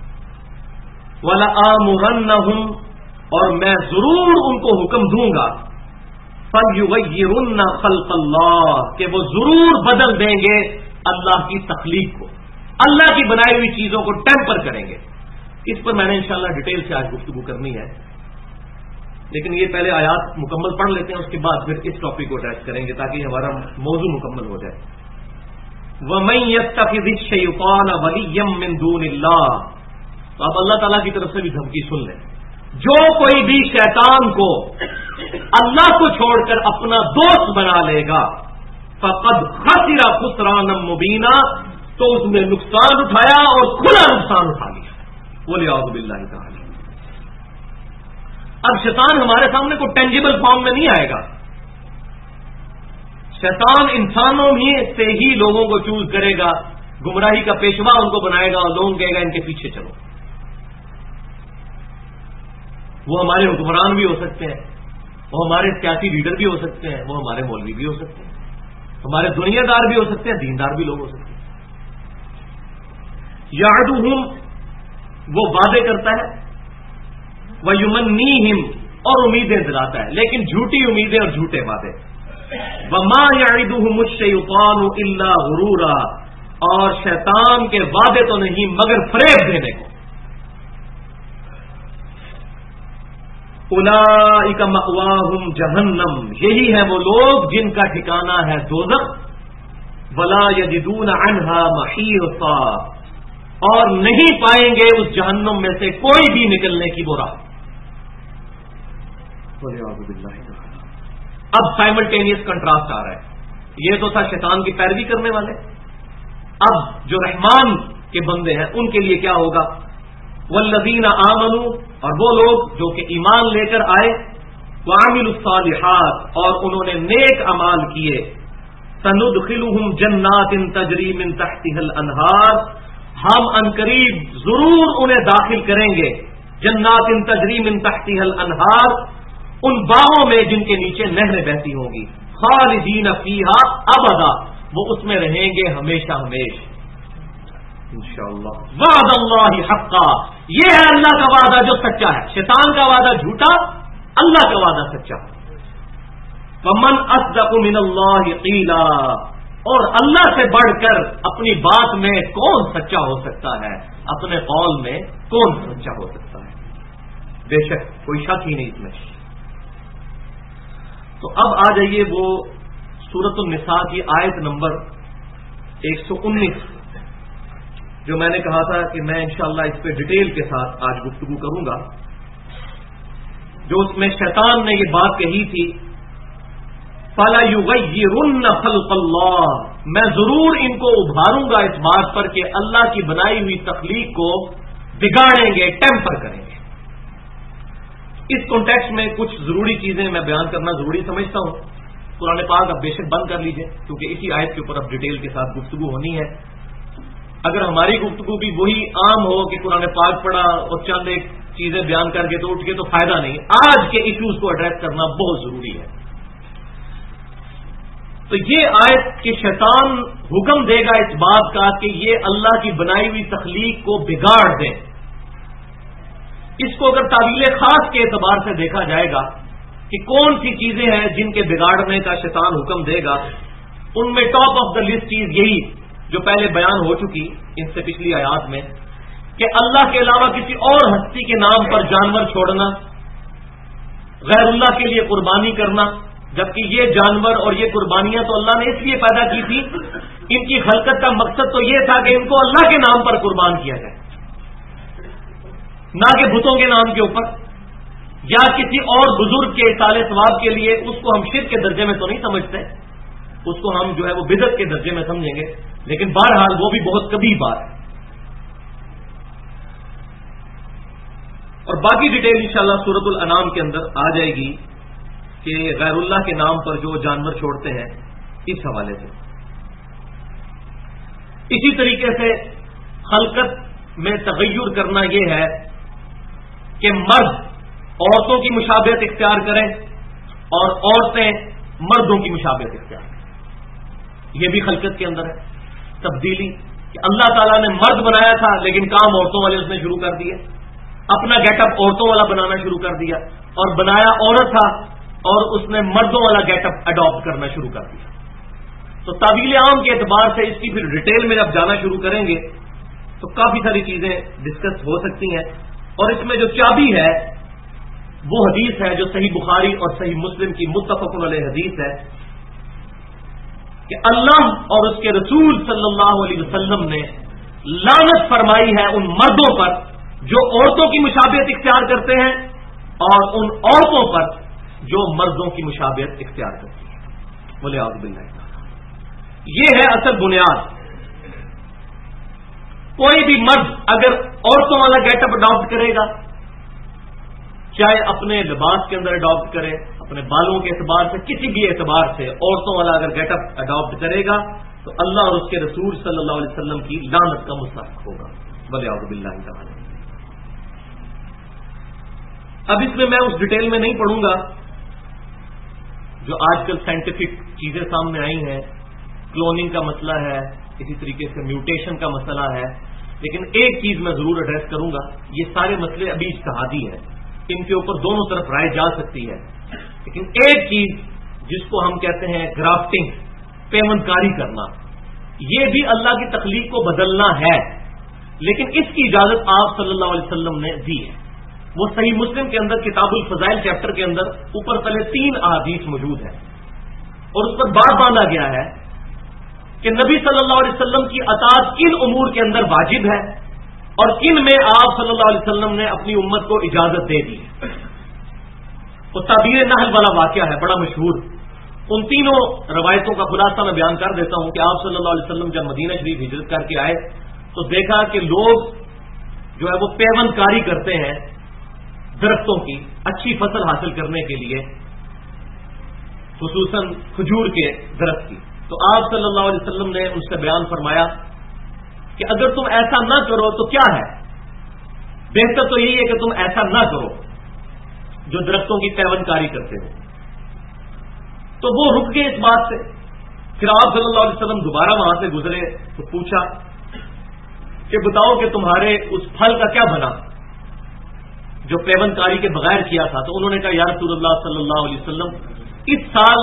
وَلَآمُرَنَّهُمْ، اور میں ضرور ان کو حکم دوں گا. فَلْيُغَيِّرُنَّ خَلْقَ اللَّهِ، کہ وہ ضرور بدل دیں گے اللہ کی تخلیق کو، اللہ کی بنائی ہوئی چیزوں کو ٹیمپر کریں گے. اس پر میں نے انشاءاللہ ڈیٹیل سے آج گفتگو کرنی ہے، لیکن یہ پہلے آیات مکمل پڑھ لیتے ہیں، اس کے بعد پھر اس ٹاپک کو اٹیچ کریں گے تاکہ ہمارا موضوع مکمل ہو جائے. وَمَن يَتَّخِذِ الشَّيْطَانَ وَلِيًّا مِّن دُونِ اللَّهِ، تو آپ اللہ تعالیٰ کی طرف سے بھی دھمکی سن لیں. جو کوئی بھی شیطان کو اللہ کو چھوڑ کر اپنا دوست بنا لے گا فقد خسر خسرانا مبینا، تو اس نے نقصان اٹھایا اور کھلا نقصان اٹھا لیا. وَلِعَوْذُ بِاللَّهِ تَعَالَى. اب شیطان ہمارے سامنے کوئی ٹینجیبل فارم میں نہیں آئے گا. شیطان انسانوں ہی سے ہی لوگوں کو چوز کرے گا، گمراہی کا پیشوا ان کو بنائے گا اور لوگوں کہے گا ان کے پیچھے چلو. وہ ہمارے حکمران بھی ہو سکتے ہیں، وہ ہمارے سیاسی لیڈر بھی ہو سکتے ہیں، وہ ہمارے مولوی بھی ہو سکتے ہیں، ہمارے دنیا دار بھی ہو سکتے ہیں، دیندار بھی لوگ ہو سکتے ہیں. یعدہم، وہ وعدے کرتا ہے، وَیُمَنِّیہم، اور امیدیں دلاتا ہے، لیکن جھوٹی امیدیں اور جھوٹے وعدے. وَمَا یعدہم الشَّیطَانُ إِلَّا غُرُورًا، اور شیطان کے وعدے تو نہیں مگر فریب دینے کو. اولئک مأواہم جہنم، یہی ہے وہ لوگ جن کا ٹھکانہ ہے دوزخ. ولا یجدون عنہا محیصا، اور نہیں پائیں گے اس جہنم میں سے کوئی بھی نکلنے کی وہ راہ. اب سائملٹینیس کنٹراسٹ آ رہا ہے. یہ تو تھا شیطان کی پیروی کرنے والے، اب جو رحمان کے بندے ہیں ان کے لیے کیا ہوگا. والذین آمنوا، اور وہ لوگ جو کہ ایمان لے کر آئے، وعملوا الصالحات، اور انہوں نے نیک اعمال کیے. سندخلہم جنات تجری من تحتها الانہار، ہم عنقریب ضرور انہیں داخل کریں گے جنات تجری من تحتها الانہار، ان باغوں میں جن کے نیچے نہریں بہتی ہوں گی. خالدین فیہا ابدا، وہ اس میں رہیں گے ہمیشہ ہمیشہ انشاءاللہ. وعد اللہ حقا، یہ ہے اللہ کا وعدہ جو سچا ہے. شیطان کا وعدہ جھوٹا، اللہ کا وعدہ سچا. ومن اصدق من اللہ قیلا، اور اللہ سے بڑھ کر اپنی بات میں کون سچا ہو سکتا ہے، اپنے قول میں کون سچا ہو سکتا ہے. بے شک کوئی شک ہی نہیں اس میں. تو اب آ جائیے وہ سورۃ النساء کی آیت نمبر 119 جو میں نے کہا تھا کہ میں انشاءاللہ اس پہ ڈیٹیل کے ساتھ آج گفتگو کروں گا. جو اس میں شیطان نے یہ بات کہی تھی، فَلَا يُغَيِّرُنَّ خَلْقَ اللَّهِ، میں ضرور ان کو ابھاروں گا اس بات پر کہ اللہ کی بنائی ہوئی تخلیق کو بگاڑیں گے، ٹیمپر کریں گے. اس کانٹیکسٹ میں کچھ ضروری چیزیں میں بیان کرنا ضروری سمجھتا ہوں. قرآن پاک اب بے شک بند کر لیجئے کیونکہ اسی آیت کے اوپر اب ڈیٹیل کے ساتھ گفتگو ہونی ہے. اگر ہماری گفتگو بھی وہی عام ہو کہ قرآن پاک پڑھا اور چند ایک چیزیں بیان کر کے تو اٹھ کے تو فائدہ نہیں. آج کے ایشوز کو ایڈریس کرنا بہت ضروری ہے. تو یہ آیت کہ شیطان حکم دے گا اس بات کا کہ یہ اللہ کی بنائی ہوئی تخلیق کو بگاڑ دیں. اس کو اگر تعویل خاص کے اعتبار سے دیکھا جائے گا کہ کون سی چیزیں ہیں جن کے بگاڑنے کا شیطان حکم دے گا، ان میں ٹاپ آف دا لسٹ چیز یہی جو پہلے بیان ہو چکی ان سے پچھلی آیات میں، کہ اللہ کے علاوہ کسی اور ہستی کے نام پر جانور چھوڑنا، غیر اللہ کے لیے قربانی کرنا، جبکہ یہ جانور اور یہ قربانیاں تو اللہ نے اس لیے پیدا کی تھی، ان کی خلقت کا مقصد تو یہ تھا کہ ان کو اللہ کے نام پر قربان کیا جائے، نہ کہ بتوں کے نام کے اوپر یا کسی اور بزرگ کے اصال ثواب کے لیے. اس کو ہم شرک کے درجے میں تو نہیں سمجھتے، اس کو ہم جو ہے وہ بدعت کے درجے میں سمجھیں گے، لیکن بہرحال وہ بھی بہت کبھی بات ہے. اور باقی ڈیٹیل انشاءاللہ سورۃ الانعام کے اندر آ جائے گی کہ غیر اللہ کے نام پر جو جانور چھوڑتے ہیں اس حوالے سے. اسی طریقے سے خلقت میں تغیر کرنا یہ ہے کہ مرد عورتوں کی مشابہت اختیار کریں اور عورتیں مردوں کی مشابہت اختیار کریں. یہ بھی خلقت کے اندر ہے تبدیلی کہ اللہ تعالیٰ نے مرد بنایا تھا لیکن کام عورتوں والے اس نے شروع کر دیے، اپنا گیٹ اپ عورتوں والا بنانا شروع کر دیا، اور بنایا عورت تھا اور اس نے مردوں والا گیٹ اپ اڈاپٹ کرنا شروع کر دیا. تو تعویل عام کے اعتبار سے اس کی پھر ڈیٹیل میں جب جانا شروع کریں گے تو کافی ساری چیزیں ڈسکس ہو سکتی ہیں. اور اس میں جو چابی ہے وہ حدیث ہے جو صحیح بخاری اور صحیح مسلم کی متفق علیہ حدیث ہے کہ اللہ اور اس کے رسول صلی اللہ علیہ وسلم نے لعنت فرمائی ہے ان مردوں پر جو عورتوں کی مشابہت اختیار کرتے ہیں اور ان عورتوں پر جو مردوں کی مشابہت اختیار کرتی ہیں. بولے اعوذ باللہ. یہ ہے اصل بنیاد. کوئی بھی مرد اگر عورتوں والا گیٹ اپ اڈاپٹ کرے گا، چاہے اپنے لباس کے اندر اڈاپٹ کرے، اپنے بالوں کے اعتبار سے، کسی بھی اعتبار سے عورتوں والا اگر گیٹ اپ اڈاپٹ کرے گا تو اللہ اور اس کے رسول صلی اللہ علیہ وسلم کی لعنت کا مستحق ہوگا. بولے اعوذ باللہ تعالی. اب اس میں اس ڈیٹیل میں نہیں پڑھوں گا جو آج کل سائنٹیفک چیزیں سامنے آئی ہیں، کلوننگ کا مسئلہ ہے، اسی طریقے سے میوٹیشن کا مسئلہ ہے. لیکن ایک چیز میں ضرور ایڈریس کروں گا، یہ سارے مسئلے ابھی اجتہادی ہیں، ان کے اوپر دونوں طرف رائے جا سکتی ہے. لیکن ایک چیز جس کو ہم کہتے ہیں گرافٹنگ، پیوند کاری کرنا، یہ بھی اللہ کی تخلیق کو بدلنا ہے، لیکن اس کی اجازت آپ صلی اللہ علیہ وسلم نے دی ہے. وہ صحیح مسلم کے اندر کتاب الفضائل چیپٹر کے اندر اوپر تلے 3 احادیث موجود ہیں اور اس پر بات باندھا گیا ہے کہ نبی صلی اللہ علیہ وسلم کی اطاعت کن امور کے اندر واجب ہے اور کن میں آپ صلی اللہ علیہ وسلم نے اپنی امت کو اجازت دے دی ہے. تو تعبیر نحل والا واقعہ ہے بڑا مشہور. ان تینوں روایتوں کا خلاصہ میں بیان کر دیتا ہوں کہ آپ صلی اللہ علیہ وسلم جب مدینہ شریف ہجرت کر کے آئے تو دیکھا کہ لوگ جو ہے وہ پیوند کاری کرتے ہیں درختوں کی اچھی فصل حاصل کرنے کے لیے، خصوصاً کھجور کے درخت کی. تو آپ صلی اللہ علیہ وسلم نے ان سے بیان فرمایا کہ اگر تم ایسا نہ کرو تو کیا ہے، بہتر تو یہی ہے کہ تم ایسا نہ کرو جو درختوں کی پیوند کاری کرتے ہو. تو وہ رک گئے اس بات سے. پھر آپ صلی اللہ علیہ وسلم دوبارہ وہاں سے گزرے تو پوچھا کہ بتاؤ کہ تمہارے اس پھل کا کیا بنا جو پیوند کاری کے بغیر کیا تھا. تو انہوں نے کہا یا رسول اللہ صلی اللہ علیہ وسلم اس سال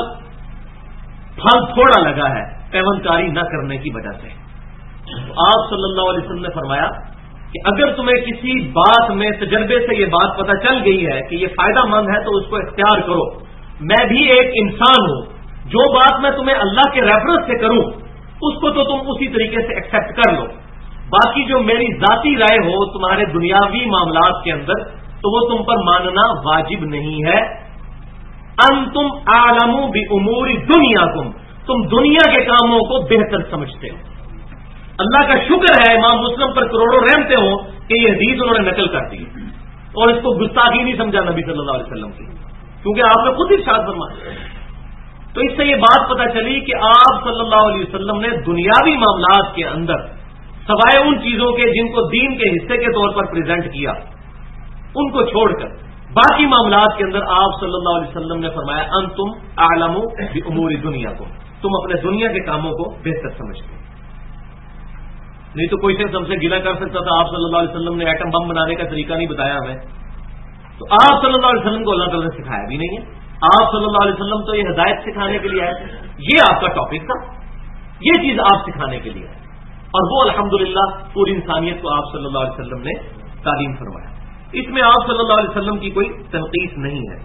پھل تھوڑا لگا ہے پیوند کاری نہ کرنے کی وجہ سے. تو آپ صلی اللہ علیہ وسلم نے فرمایا کہ اگر تمہیں کسی بات میں تجربے سے یہ بات پتہ چل گئی ہے کہ یہ فائدہ مند ہے تو اس کو اختیار کرو. میں بھی ایک انسان ہوں، جو بات میں تمہیں اللہ کے ریفرنس سے کروں اس کو تو تم اسی طریقے سے ایکسپٹ کر لو. باقی جو میری ذاتی رائے ہو تمہارے دنیاوی معاملات کے اندر تو وہ تم پر ماننا واجب نہیں ہے. انتم اعلم بامور دنیاکم، تم دنیا کے کاموں کو بہتر سمجھتے ہو. اللہ کا شکر ہے امام مسلم پر کروڑوں رحمتیں ہوں کہ یہ حدیث انہوں نے نقل کر دی اور اس کو گستاخی نہیں سمجھا نبی صلی اللہ علیہ وسلم کی، کیونکہ آپ نے خود ارشاد فرمایا. تو اس سے یہ بات پتہ چلی کہ آپ صلی اللہ علیہ وسلم نے دنیاوی معاملات کے اندر سوائے ان چیزوں کے جن کو دین کے حصے کے طور پر پریزنٹ کیا، ان کو چھوڑ کر باقی معاملات کے اندر آپ صلی اللہ علیہ وسلم نے فرمایا انتم اعلم بامور دنیاکم، تم اپنے دنیا کے کاموں کو بہتر سمجھتے ہو۔ نہیں تو کوئی شخص ہم سے گلا کر سکتا تھا آپ صلی اللہ علیہ وسلم نے ایٹم بم بنانے کا طریقہ نہیں بتایا ہمیں، تو آپ صلی اللہ علیہ وسلم کو اللہ تعالیٰ نے سکھایا بھی نہیں ہے۔ آپ صلی اللہ علیہ وسلم تو یہ ہدایت سکھانے کے لیے آئے تھے، یہ آپ کا ٹاپک تھا، یہ چیز آپ سکھانے کے لیے آئے، اور وہ الحمدللہ پوری انسانیت کو آپ صلی اللہ علیہ وسلم نے تعلیم فرمایا۔ اس میں آپ صلی اللہ علیہ وسلم کی کوئی تنقیص نہیں ہے۔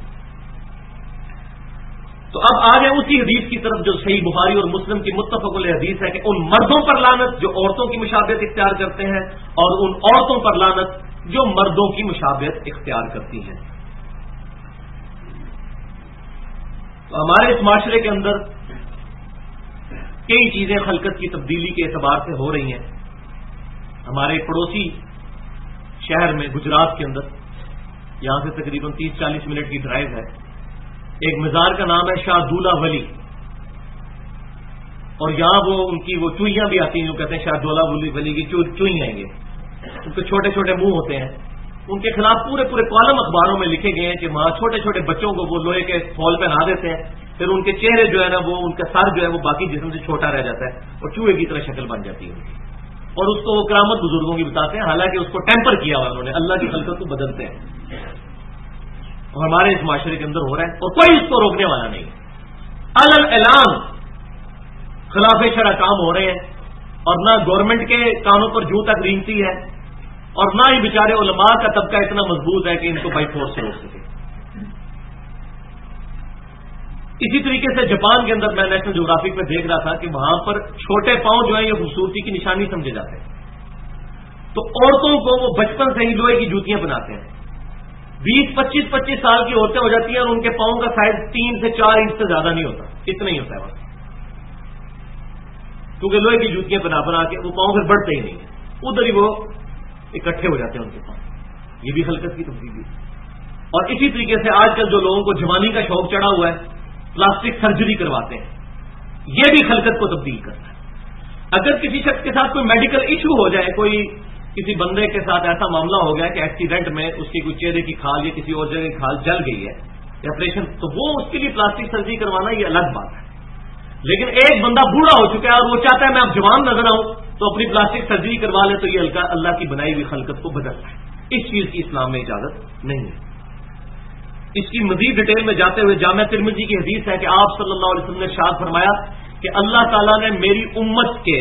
تو اب آگے اسی حدیث کی طرف جو صحیح بخاری اور مسلم کی متفق علیہ حدیث ہے کہ ان مردوں پر لعنت جو عورتوں کی مشابہت اختیار کرتے ہیں، اور ان عورتوں پر لعنت جو مردوں کی مشابہت اختیار کرتی ہیں۔ تو ہمارے اس معاشرے کے اندر کئی چیزیں خلقت کی تبدیلی کے اعتبار سے ہو رہی ہیں۔ ہمارے پڑوسی شہر میں گجرات کے اندر، یہاں سے تقریباً 30-40 منٹ کی ڈرائیو ہے، ایک مزار کا نام ہے شاہ دولہ ولی، اور یہاں وہ ان کی وہ چوئیاں بھی آتی ہیں جو کہتے ہیں شاہ دولہ ولی کی چوئی آئیں گے، ان کے چھوٹے چھوٹے منہ ہوتے ہیں، ان کے خلاف پورے پورے کالم اخباروں میں لکھے گئے ہیں کہ وہاں چھوٹے چھوٹے بچوں کو وہ لوہے کے فول پہنا دیتے ہیں، پھر ان کے چہرے جو ہے نا وہ ان کا سر جو ہے وہ باقی جسم سے چھوٹا رہ جاتا ہے اور چوہے کی طرح شکل بن جاتی ہے، اور اس کو وہ کرامت بزرگوں کی بتاتے ہیں، حالانکہ اس کو ٹیمپر کیا ہوا انہوں نے، اللہ کی خلقت کو بدلتے ہیں، اور ہمارے اس معاشرے کے اندر ہو رہا ہے اور کوئی اس کو روکنے والا نہیں ہے۔ علل اعلان خلاف شرع کام ہو رہے ہیں، اور نہ گورنمنٹ کے کانوں پر جوں تک رینگتی ہے، اور نہ ہی بیچارے علماء کا طبقہ اتنا مضبوط ہے کہ ان کو بائی فورس سے روک سکے۔ اسی طریقے سے جاپان کے اندر میں نیشنل جغرافک میں دیکھ رہا تھا کہ وہاں پر چھوٹے پاؤں جو ہیں یہ خوبصورتی کی نشانی سمجھے جاتے ہیں، تو عورتوں کو وہ بچپن سے ہی لوہے کی جوتیاں بناتے ہیں، 20-25 سال کی عورتیں ہو جاتی ہیں اور ان کے پاؤں کا سائز 3 سے 4 انچ سے زیادہ نہیں ہوتا، اتنا ہی ہوتا ہے وہاں، کیونکہ لوہے کی جوتیاں بنا کے وہ پاؤں پھر بڑھتے ہی نہیں ہیں، ادھر ہی وہ اکٹھے ہو جاتے ہیں ان کے پاؤں۔ یہ بھی خلقت کی تبدیلی ہے۔ اور اسی طریقے سے آج کل جو لوگوں کو جوانی کا شوق چڑھا ہوا ہے، پلاسٹک سرجری کرواتے ہیں، یہ بھی خلقت کو تبدیل کرتا ہے۔ اگر کسی شخص کے ساتھ کوئی میڈیکل ایشو ہو جائے، کوئی کسی بندے کے ساتھ ایسا معاملہ ہو گیا کہ ایکسیڈنٹ میں اس کی کوئی چہرے کی کھال یا کسی اور جگہ کی کھال جل گئی ہے یا آپریشن، تو وہ اس کے لیے پلاسٹک سرجری کروانا یہ الگ بات ہے۔ لیکن ایک بندہ بوڑھا ہو چکا ہے اور وہ چاہتا ہے میں اب جوان نظر آؤں تو اپنی پلاسٹک سرجری کروا لے، تو یہ اللہ کی بنائی ہوئی خلقت کو بدلتا ہے۔ اس چیز کی اسلام میں اجازت نہیں ہے۔ اس کی مزید ڈیٹیل میں جاتے ہوئے جامع ترمذی کی حدیث ہے کہ آپ صلی اللہ علیہ وسلم نے ارشاد فرمایا کہ اللہ تعالیٰ نے میری امت کے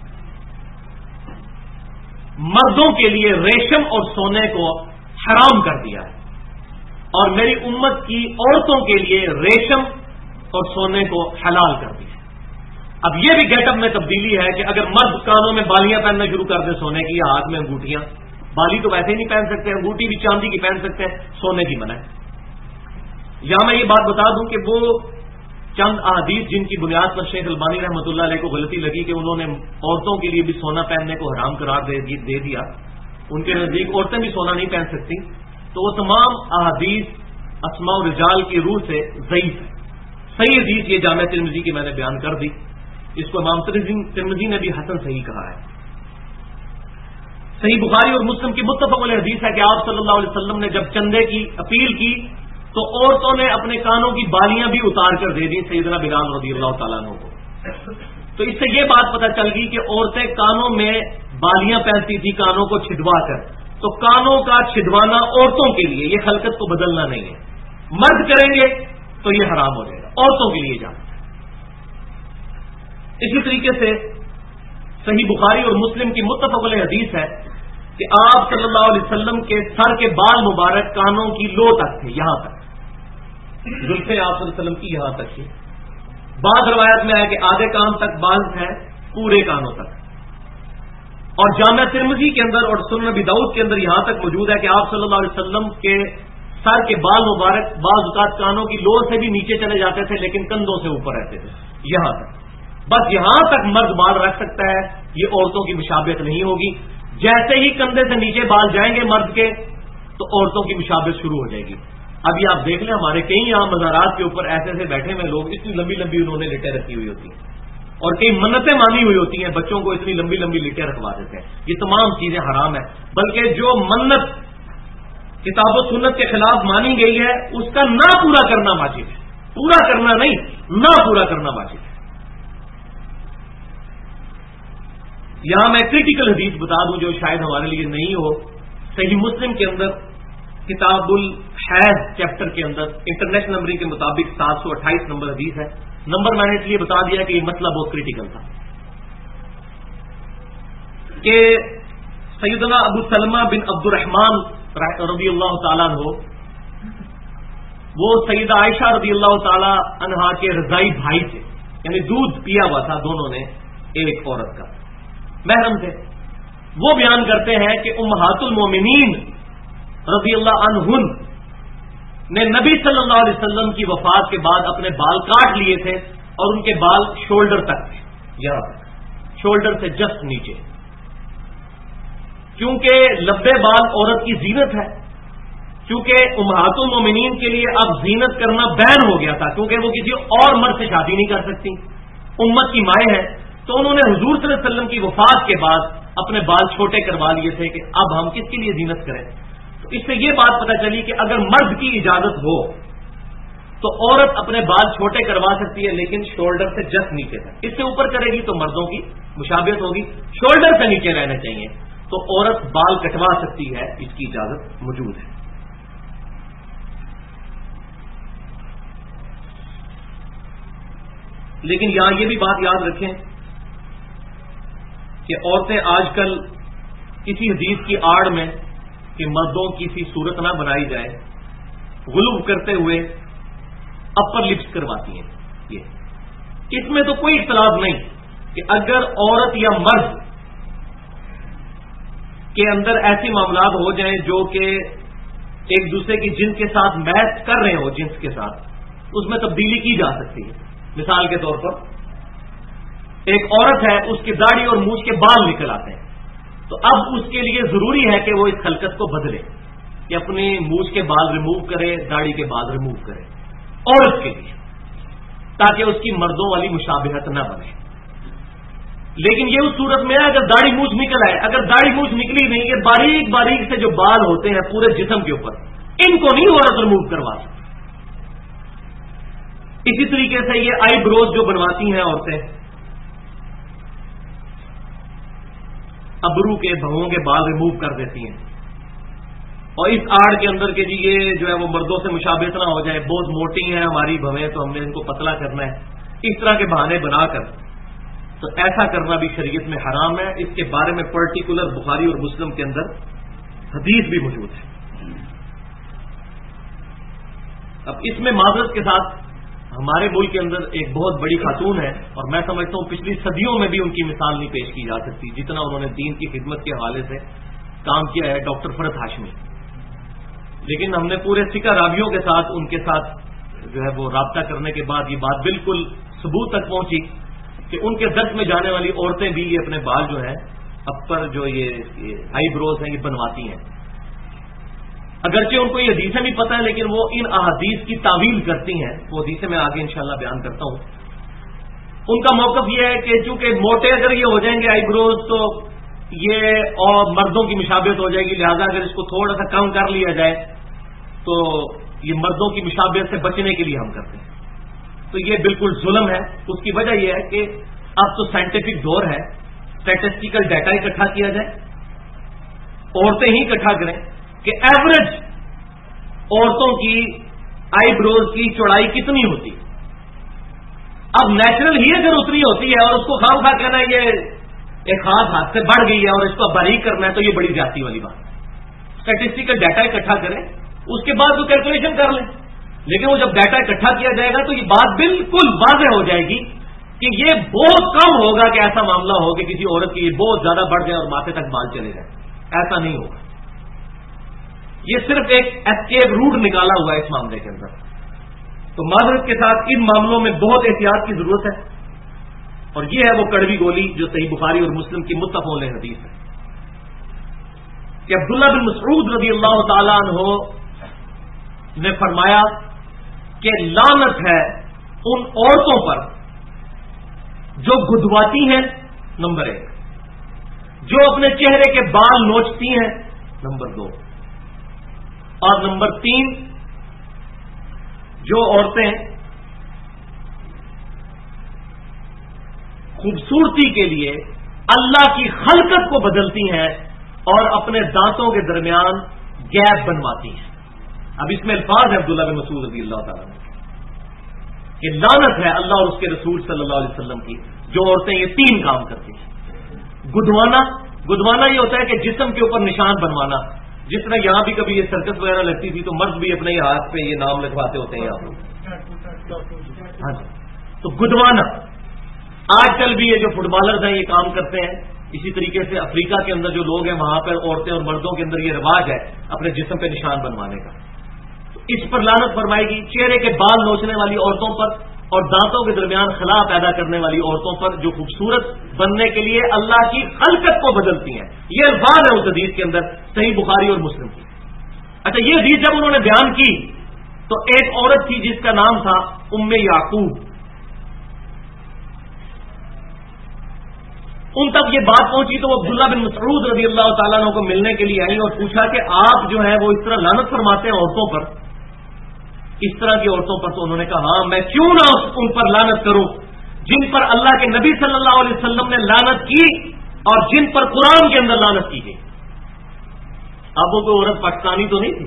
مردوں کے لیے ریشم اور سونے کو حرام کر دیا ہے، اور میری امت کی عورتوں کے لیے ریشم اور سونے کو حلال کر دیا ہے۔ اب یہ بھی گیٹ اپ میں تبدیلی ہے کہ اگر مرد کانوں میں بالیاں پہننا شروع کر دیں سونے کی، یا ہاتھ میں انگوٹھیاں، بالی تو ویسے ہی نہیں پہن سکتے، انگوٹھی بھی چاندی کی پہن سکتے ہیں، سونے کی منع ہے۔ یہاں میں یہ بات بتا دوں کہ وہ چند احادیث جن کی بنیاد پر شیخ البانی رحمۃ اللہ علیہ کو غلطی لگی کہ انہوں نے عورتوں کے لیے بھی سونا پہننے کو حرام قرار دے دیا، ان کے نزدیک عورتیں بھی سونا نہیں پہن سکتی، تو وہ تمام احادیث اسماء و رجال کی روح سے ضعیف ہے۔ صحیح حدیث یہ جامع ترمذی کی میں نے بیان کر دی، اس کو امام ترمذی نے بھی حسن صحیح کہا ہے۔ صحیح بخاری اور مسلم کی متفق علیہ حدیث ہے کہ آپ صلی اللہ علیہ وسلم نے جب چندے کی اپیل کی تو عورتوں نے اپنے کانوں کی بالیاں بھی اتار کر دے دی سیدنا بلال رضی اللہ تعالیٰ عنہ کو۔ تو اس سے یہ بات پتہ چل گئی کہ عورتیں کانوں میں بالیاں پہنتی تھی کانوں کو چھدوا کر، تو کانوں کا چھدوانا عورتوں کے لیے، یہ خلقت کو بدلنا نہیں ہے۔ مرد کریں گے تو یہ حرام ہو جائے گا، عورتوں کے لیے جانا ہے۔ اسی طریقے سے صحیح بخاری اور مسلم کی متفق علیہ حدیث ہے کہ آپ صلی اللہ علیہ وسلم کے سر کے بال مبارک کانوں کی لو تک تھے، یہاں تک زلفیں آپ صلی اللہ علیہ وسلم کی یہاں تک تھی۔ بعض روایت میں ہے کہ آدھے کان تک بال ہیں، پورے کانوں تک۔ اور جامع ترمذی کے اندر اور سنن نبی داؤد کے اندر یہاں تک موجود ہے کہ آپ صلی اللہ علیہ وسلم کے سر کے بال مبارک بعض اوقات کانوں کی لو سے بھی نیچے چلے جاتے تھے، لیکن کندھوں سے اوپر رہتے تھے، یہاں تک۔ بس یہاں تک مرد بال رکھ سکتا ہے، یہ عورتوں کی مشابہت نہیں ہوگی۔ جیسے ہی کندھے سے نیچے بال جائیں گے مرد کے تو عورتوں کی مشابہت شروع ہو جائے گی۔ اب یہ آپ دیکھ لیں، ہمارے کئی یہاں مزارات کے اوپر ایسے ایسے بیٹھے ہوئے لوگ، اتنی لمبی لمبی انہوں نے لٹیں رکھی ہوئی ہوتی ہیں، اور کئی منتیں مانی ہوئی ہوتی ہیں، بچوں کو اتنی لمبی لمبی لٹیں رکھوا دیتے ہیں۔ یہ تمام چیزیں حرام ہیں، بلکہ جو منت کتاب و سنت کے خلاف مانی گئی ہے اس کا نہ پورا کرنا واجب ہے. پورا کرنا نہیں، نہ پورا کرنا واجب ہے. یہاں میں کریٹیکل حدیث بتا دوں جو شاید ہمارے لیے نہیں ہو. صحیح مسلم کے اندر کتاب الحیض چیپٹر کے اندر انٹرنیشنل نمبرنگ کے مطابق 728 نمبر حدیث ہے. نمبر میں نے اس لیے بتا دیا کہ یہ مسئلہ بہت کریٹیکل تھا کہ سیدنا ابو سلمہ بن عبد الرحمن رضی اللہ تعالیٰ عنہ وہ سیدہ عائشہ رضی اللہ تعالیٰ عنہا کے رضائی بھائی تھے، یعنی دودھ پیا ہوا تھا دونوں نے ایک عورت کا، محرم تھے. وہ بیان کرتے ہیں کہ امہات المومنین رضی اللہ عنہن نے نبی صلی اللہ علیہ وسلم کی وفات کے بعد اپنے بال کاٹ لیے تھے اور ان کے بال شولڈر تک تھے، یہاں تک، شولڈر سے جسٹ نیچے، کیونکہ لمبے بال عورت کی زینت ہے. کیونکہ امہات المومنین کے لیے اب زینت کرنا بین ہو گیا تھا، کیونکہ وہ کسی اور مرد سے شادی نہیں کر سکتی، امت کی مائیں ہیں. تو انہوں نے حضور صلی اللہ علیہ وسلم کی وفات کے بعد اپنے بال چھوٹے کروا لیے تھے کہ اب ہم کس کے لیے زینت کریں. تو اس سے یہ بات پتہ چلی کہ اگر مرد کی اجازت ہو تو عورت اپنے بال چھوٹے کروا سکتی ہے، لیکن شولڈر سے جسٹ نیچے تک. اس سے اوپر کرے گی تو مردوں کی مشابہت ہوگی، شولڈر سے نیچے رہنا چاہیے. تو عورت بال کٹوا سکتی ہے، اس کی اجازت موجود ہے. لیکن یہاں یہ بھی بات یاد رکھیں کہ عورتیں آج کل کسی حدیث کی آڑ میں کہ مردوں کی سی صورت نہ بنائی جائے غلو کرتے ہوئے اپر لپس کرواتی ہیں. یہ اس میں تو کوئی اختلاف نہیں کہ اگر عورت یا مرد کے اندر ایسے معاملات ہو جائیں جو کہ ایک دوسرے کی جنس کے ساتھ میچ کر رہے ہو، جنس کے ساتھ، اس میں تبدیلی کی جا سکتی ہے. مثال کے طور پر ایک عورت ہے، اس کی داڑھی اور مونچھ کے بال نکل آتے ہیں، تو اب اس کے لیے ضروری ہے کہ وہ اس خلقت کو بدلے کہ اپنی مونچھ کے بال ریموو کرے، داڑھی کے بال ریموو کرے عورت کے لیے، تاکہ اس کی مردوں والی مشابہت نہ بنے. لیکن یہ اس صورت میں ہے اگر داڑھی مونچھ نکل آئے. اگر داڑھی مونچھ نکلی نہیں، یہ باریک باریک سے جو بال ہوتے ہیں پورے جسم کے اوپر، ان کو نہیں عورت ریموو کروا سکتی. اسی طریقے سے یہ آئی بروز جو بنواتی ہیں عورتیں، ابرو کے بھووں کے بال ریموو کر دیتی ہیں، اور اس آڑ کے اندر کے جی یہ جو ہے وہ مردوں سے مشابہت نہ ہو جائے، بہت موٹی ہیں ہماری بھویں تو ہم نے ان کو پتلا کرنا ہے، اس طرح کے بہانے بنا کر، تو ایسا کرنا بھی شریعت میں حرام ہے. اس کے بارے میں پرٹیکولر بخاری اور مسلم کے اندر حدیث بھی موجود ہے. اب اس میں معذرت کے ساتھ ہمارے ملک کے اندر ایک بہت بڑی خاتون ہے، اور میں سمجھتا ہوں پچھلی صدیوں میں بھی ان کی مثال نہیں پیش کی جا سکتی جتنا انہوں نے دین کی خدمت کے حوالے سے کام کیا ہے، ڈاکٹر فرحت ہاشمی. لیکن ہم نے پورے سکہ راویوں کے ساتھ ان کے ساتھ جو ہے وہ رابطہ کرنے کے بعد یہ بات بالکل ثبوت تک پہنچی کہ ان کے درس میں جانے والی عورتیں بھی یہ اپنے بال جو ہیں اپر جو یہ آئی بروز ہیں یہ بنواتی ہیں. اگرچہ ان کو یہ حدیثیں بھی پتہ ہے، لیکن وہ ان احادیث کی تعویل کرتی ہیں. وہ حدیثیں میں آگے انشاءاللہ بیان کرتا ہوں. ان کا موقف یہ ہے کہ چونکہ موٹے اگر یہ ہو جائیں گے آئی بروز تو یہ اور مردوں کی مشابہت ہو جائے گی، لہذا اگر اس کو تھوڑا سا کم کر لیا جائے تو یہ مردوں کی مشابہت سے بچنے کے لیے ہم کرتے ہیں. تو یہ بالکل ظلم ہے. اس کی وجہ یہ ہے کہ اب تو سائنٹیفک دور ہے، اسٹیٹسٹیکل ڈیٹا اکٹھا کیا جائے، عورتیں ہی اکٹھا کریں کہ ایوریج عورتوں کی آئی بروز کی چوڑائی کتنی ہوتی ہے. اب نیچرل ہی اگر اتنی ہوتی ہے اور اس کو خام خواہ کہنا یہ ایک خاص ہاتھ سے بڑھ گئی ہے اور اس کو باریک کرنا ہے تو یہ بڑی زیادتی والی بات ہے. اسٹیٹسٹیکل ڈیٹا اکٹھا کریں، اس کے بعد وہ کیلکولیشن کر لیں. لیکن وہ جب ڈیٹا اکٹھا کیا جائے گا تو یہ بات بالکل واضح ہو جائے گی کہ یہ بہت کم ہوگا کہ ایسا معاملہ ہو کہ کسی عورت کی یہ بہت زیادہ بڑھ جائے اور ماتھے تک بال چلے جائیں. ایسا نہیں ہوگا. یہ صرف ایک اسکیپ روٹ نکالا ہوا ہے اس معاملے کے اندر. تو معذرت کے ساتھ ان معاملوں میں بہت احتیاط کی ضرورت ہے. اور یہ ہے وہ کڑوی گولی جو صحیح بخاری اور مسلم کی متفق علیہ حدیث ہے کہ عبداللہ بن مسعود رضی اللہ تعالیٰ عنہ نے فرمایا کہ لعنت ہے ان عورتوں پر جو گدواتی ہیں، نمبر 1، جو اپنے چہرے کے بال نوچتی ہیں، نمبر 2، اور نمبر 3، جو عورتیں خوبصورتی کے لیے اللہ کی خلقت کو بدلتی ہیں اور اپنے دانتوں کے درمیان گیپ بنواتی ہیں. اب اس میں الفاظ ہے عبداللہ بن مسعود رضی اللہ تعالیٰ عنہ کہ لعنت ہے اللہ اور اس کے رسول صلی اللہ علیہ وسلم کی جو عورتیں یہ 3 کام کرتی ہیں. گدوانا یہ ہوتا ہے کہ جسم کے اوپر نشان بنوانا، جس طرح یہاں بھی کبھی یہ سرکس وغیرہ لگتی تھی تو مرد بھی اپنے ہاتھ پہ یہ نام لکھواتے ہوتے ہیں یہاں پر. ہاں جی، تو گدوانا. آج کل بھی یہ جو فٹ بالرز ہیں یہ کام کرتے ہیں. اسی طریقے سے افریقہ کے اندر جو لوگ ہیں وہاں پر عورتیں اور مردوں کے اندر یہ رواج ہے اپنے جسم پہ نشان بنوانے کا. تو اس پر لعنت فرمائے گی. چہرے کے بال نوچنے والی عورتوں پر اور دانتوں کے درمیان خلا پیدا کرنے والی عورتوں پر جو خوبصورت بننے کے لیے اللہ کی خلقت کو بدلتی ہیں. یہ الفاظ ہے اس حدیث کے اندر، صحیح بخاری اور مسلم کی. اچھا، یہ حدیث جب انہوں نے بیان کی تو ایک عورت تھی جس کا نام تھا یعقوب. ان تک یہ بات پہنچی تو وہ عبداللہ بن مسعود رضی اللہ تعالیٰ عنہ کو ملنے کے لیے آئی اور پوچھا کہ آپ جو ہے وہ اس طرح لعنت فرماتے ہیں عورتوں پر، اس طرح کی عورتوں پر. تو انہوں نے کہا ہاں، میں کیوں نہ ان پر لعنت کروں جن پر اللہ کے نبی صلی اللہ علیہ وسلم نے لعنت کی اور جن پر قرآن کے اندر لعنت کی گئی. اب وہ کوئی عورت پاکستانی تو نہیں تھی،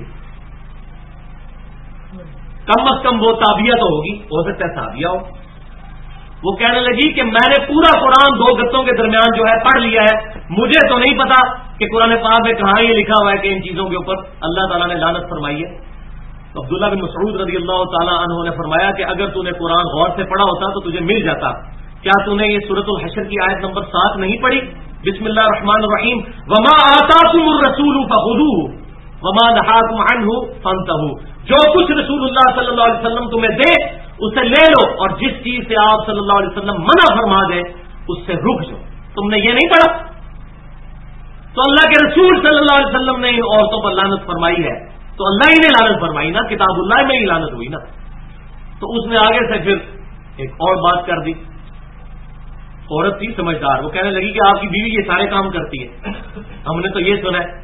کم از کم وہ تابعہ تو ہوگی، ہو سکتا ہے تابعہ ہو. وہ کہنے لگی کہ میں نے پورا قرآن 2 گتوں کے درمیان جو ہے پڑھ لیا ہے، مجھے تو نہیں پتا کہ قرآن پاک میں کہاں یہ لکھا ہوا ہے کہ ان چیزوں کے اوپر اللہ تعالیٰ نے لعنت فرمائی ہے. تو عبداللہ بن مسعود رضی اللہ تعالیٰ عنہ نے فرمایا کہ اگر تو نے قرآن غور سے پڑھا ہوتا تو تجھے مل جاتا. کیا تو نے یہ سورۃ الحشر کی آیت نمبر 7 نہیں پڑھی؟ بسم اللہ الرحمن الرحیم، وما آتاکم الرسول فخذوہ وما نہاکم عنہ فانتہوا. جو کچھ رسول اللہ صلی اللہ علیہ وسلم تمہیں دے اسے لے لو اور جس چیز سے آپ صلی اللہ علیہ وسلم منع فرما دے اس سے رک جاؤ. تم نے یہ نہیں پڑھا؟ تو اللہ کے رسول صلی اللہ علیہ وسلم نے ان عورتوں پر لعنت فرمائی ہے تو اللہ ہی نے لعنت فرمائی نا، کتاب اللہ میں ہی لعنت ہوئی نا. تو اس نے آگے سے پھر ایک اور بات کر دی. عورت تھی سمجھدار، وہ کہنے لگی کہ آپ کی بیوی یہ سارے کام کرتی ہے، ہم نے تو یہ سنا ہے.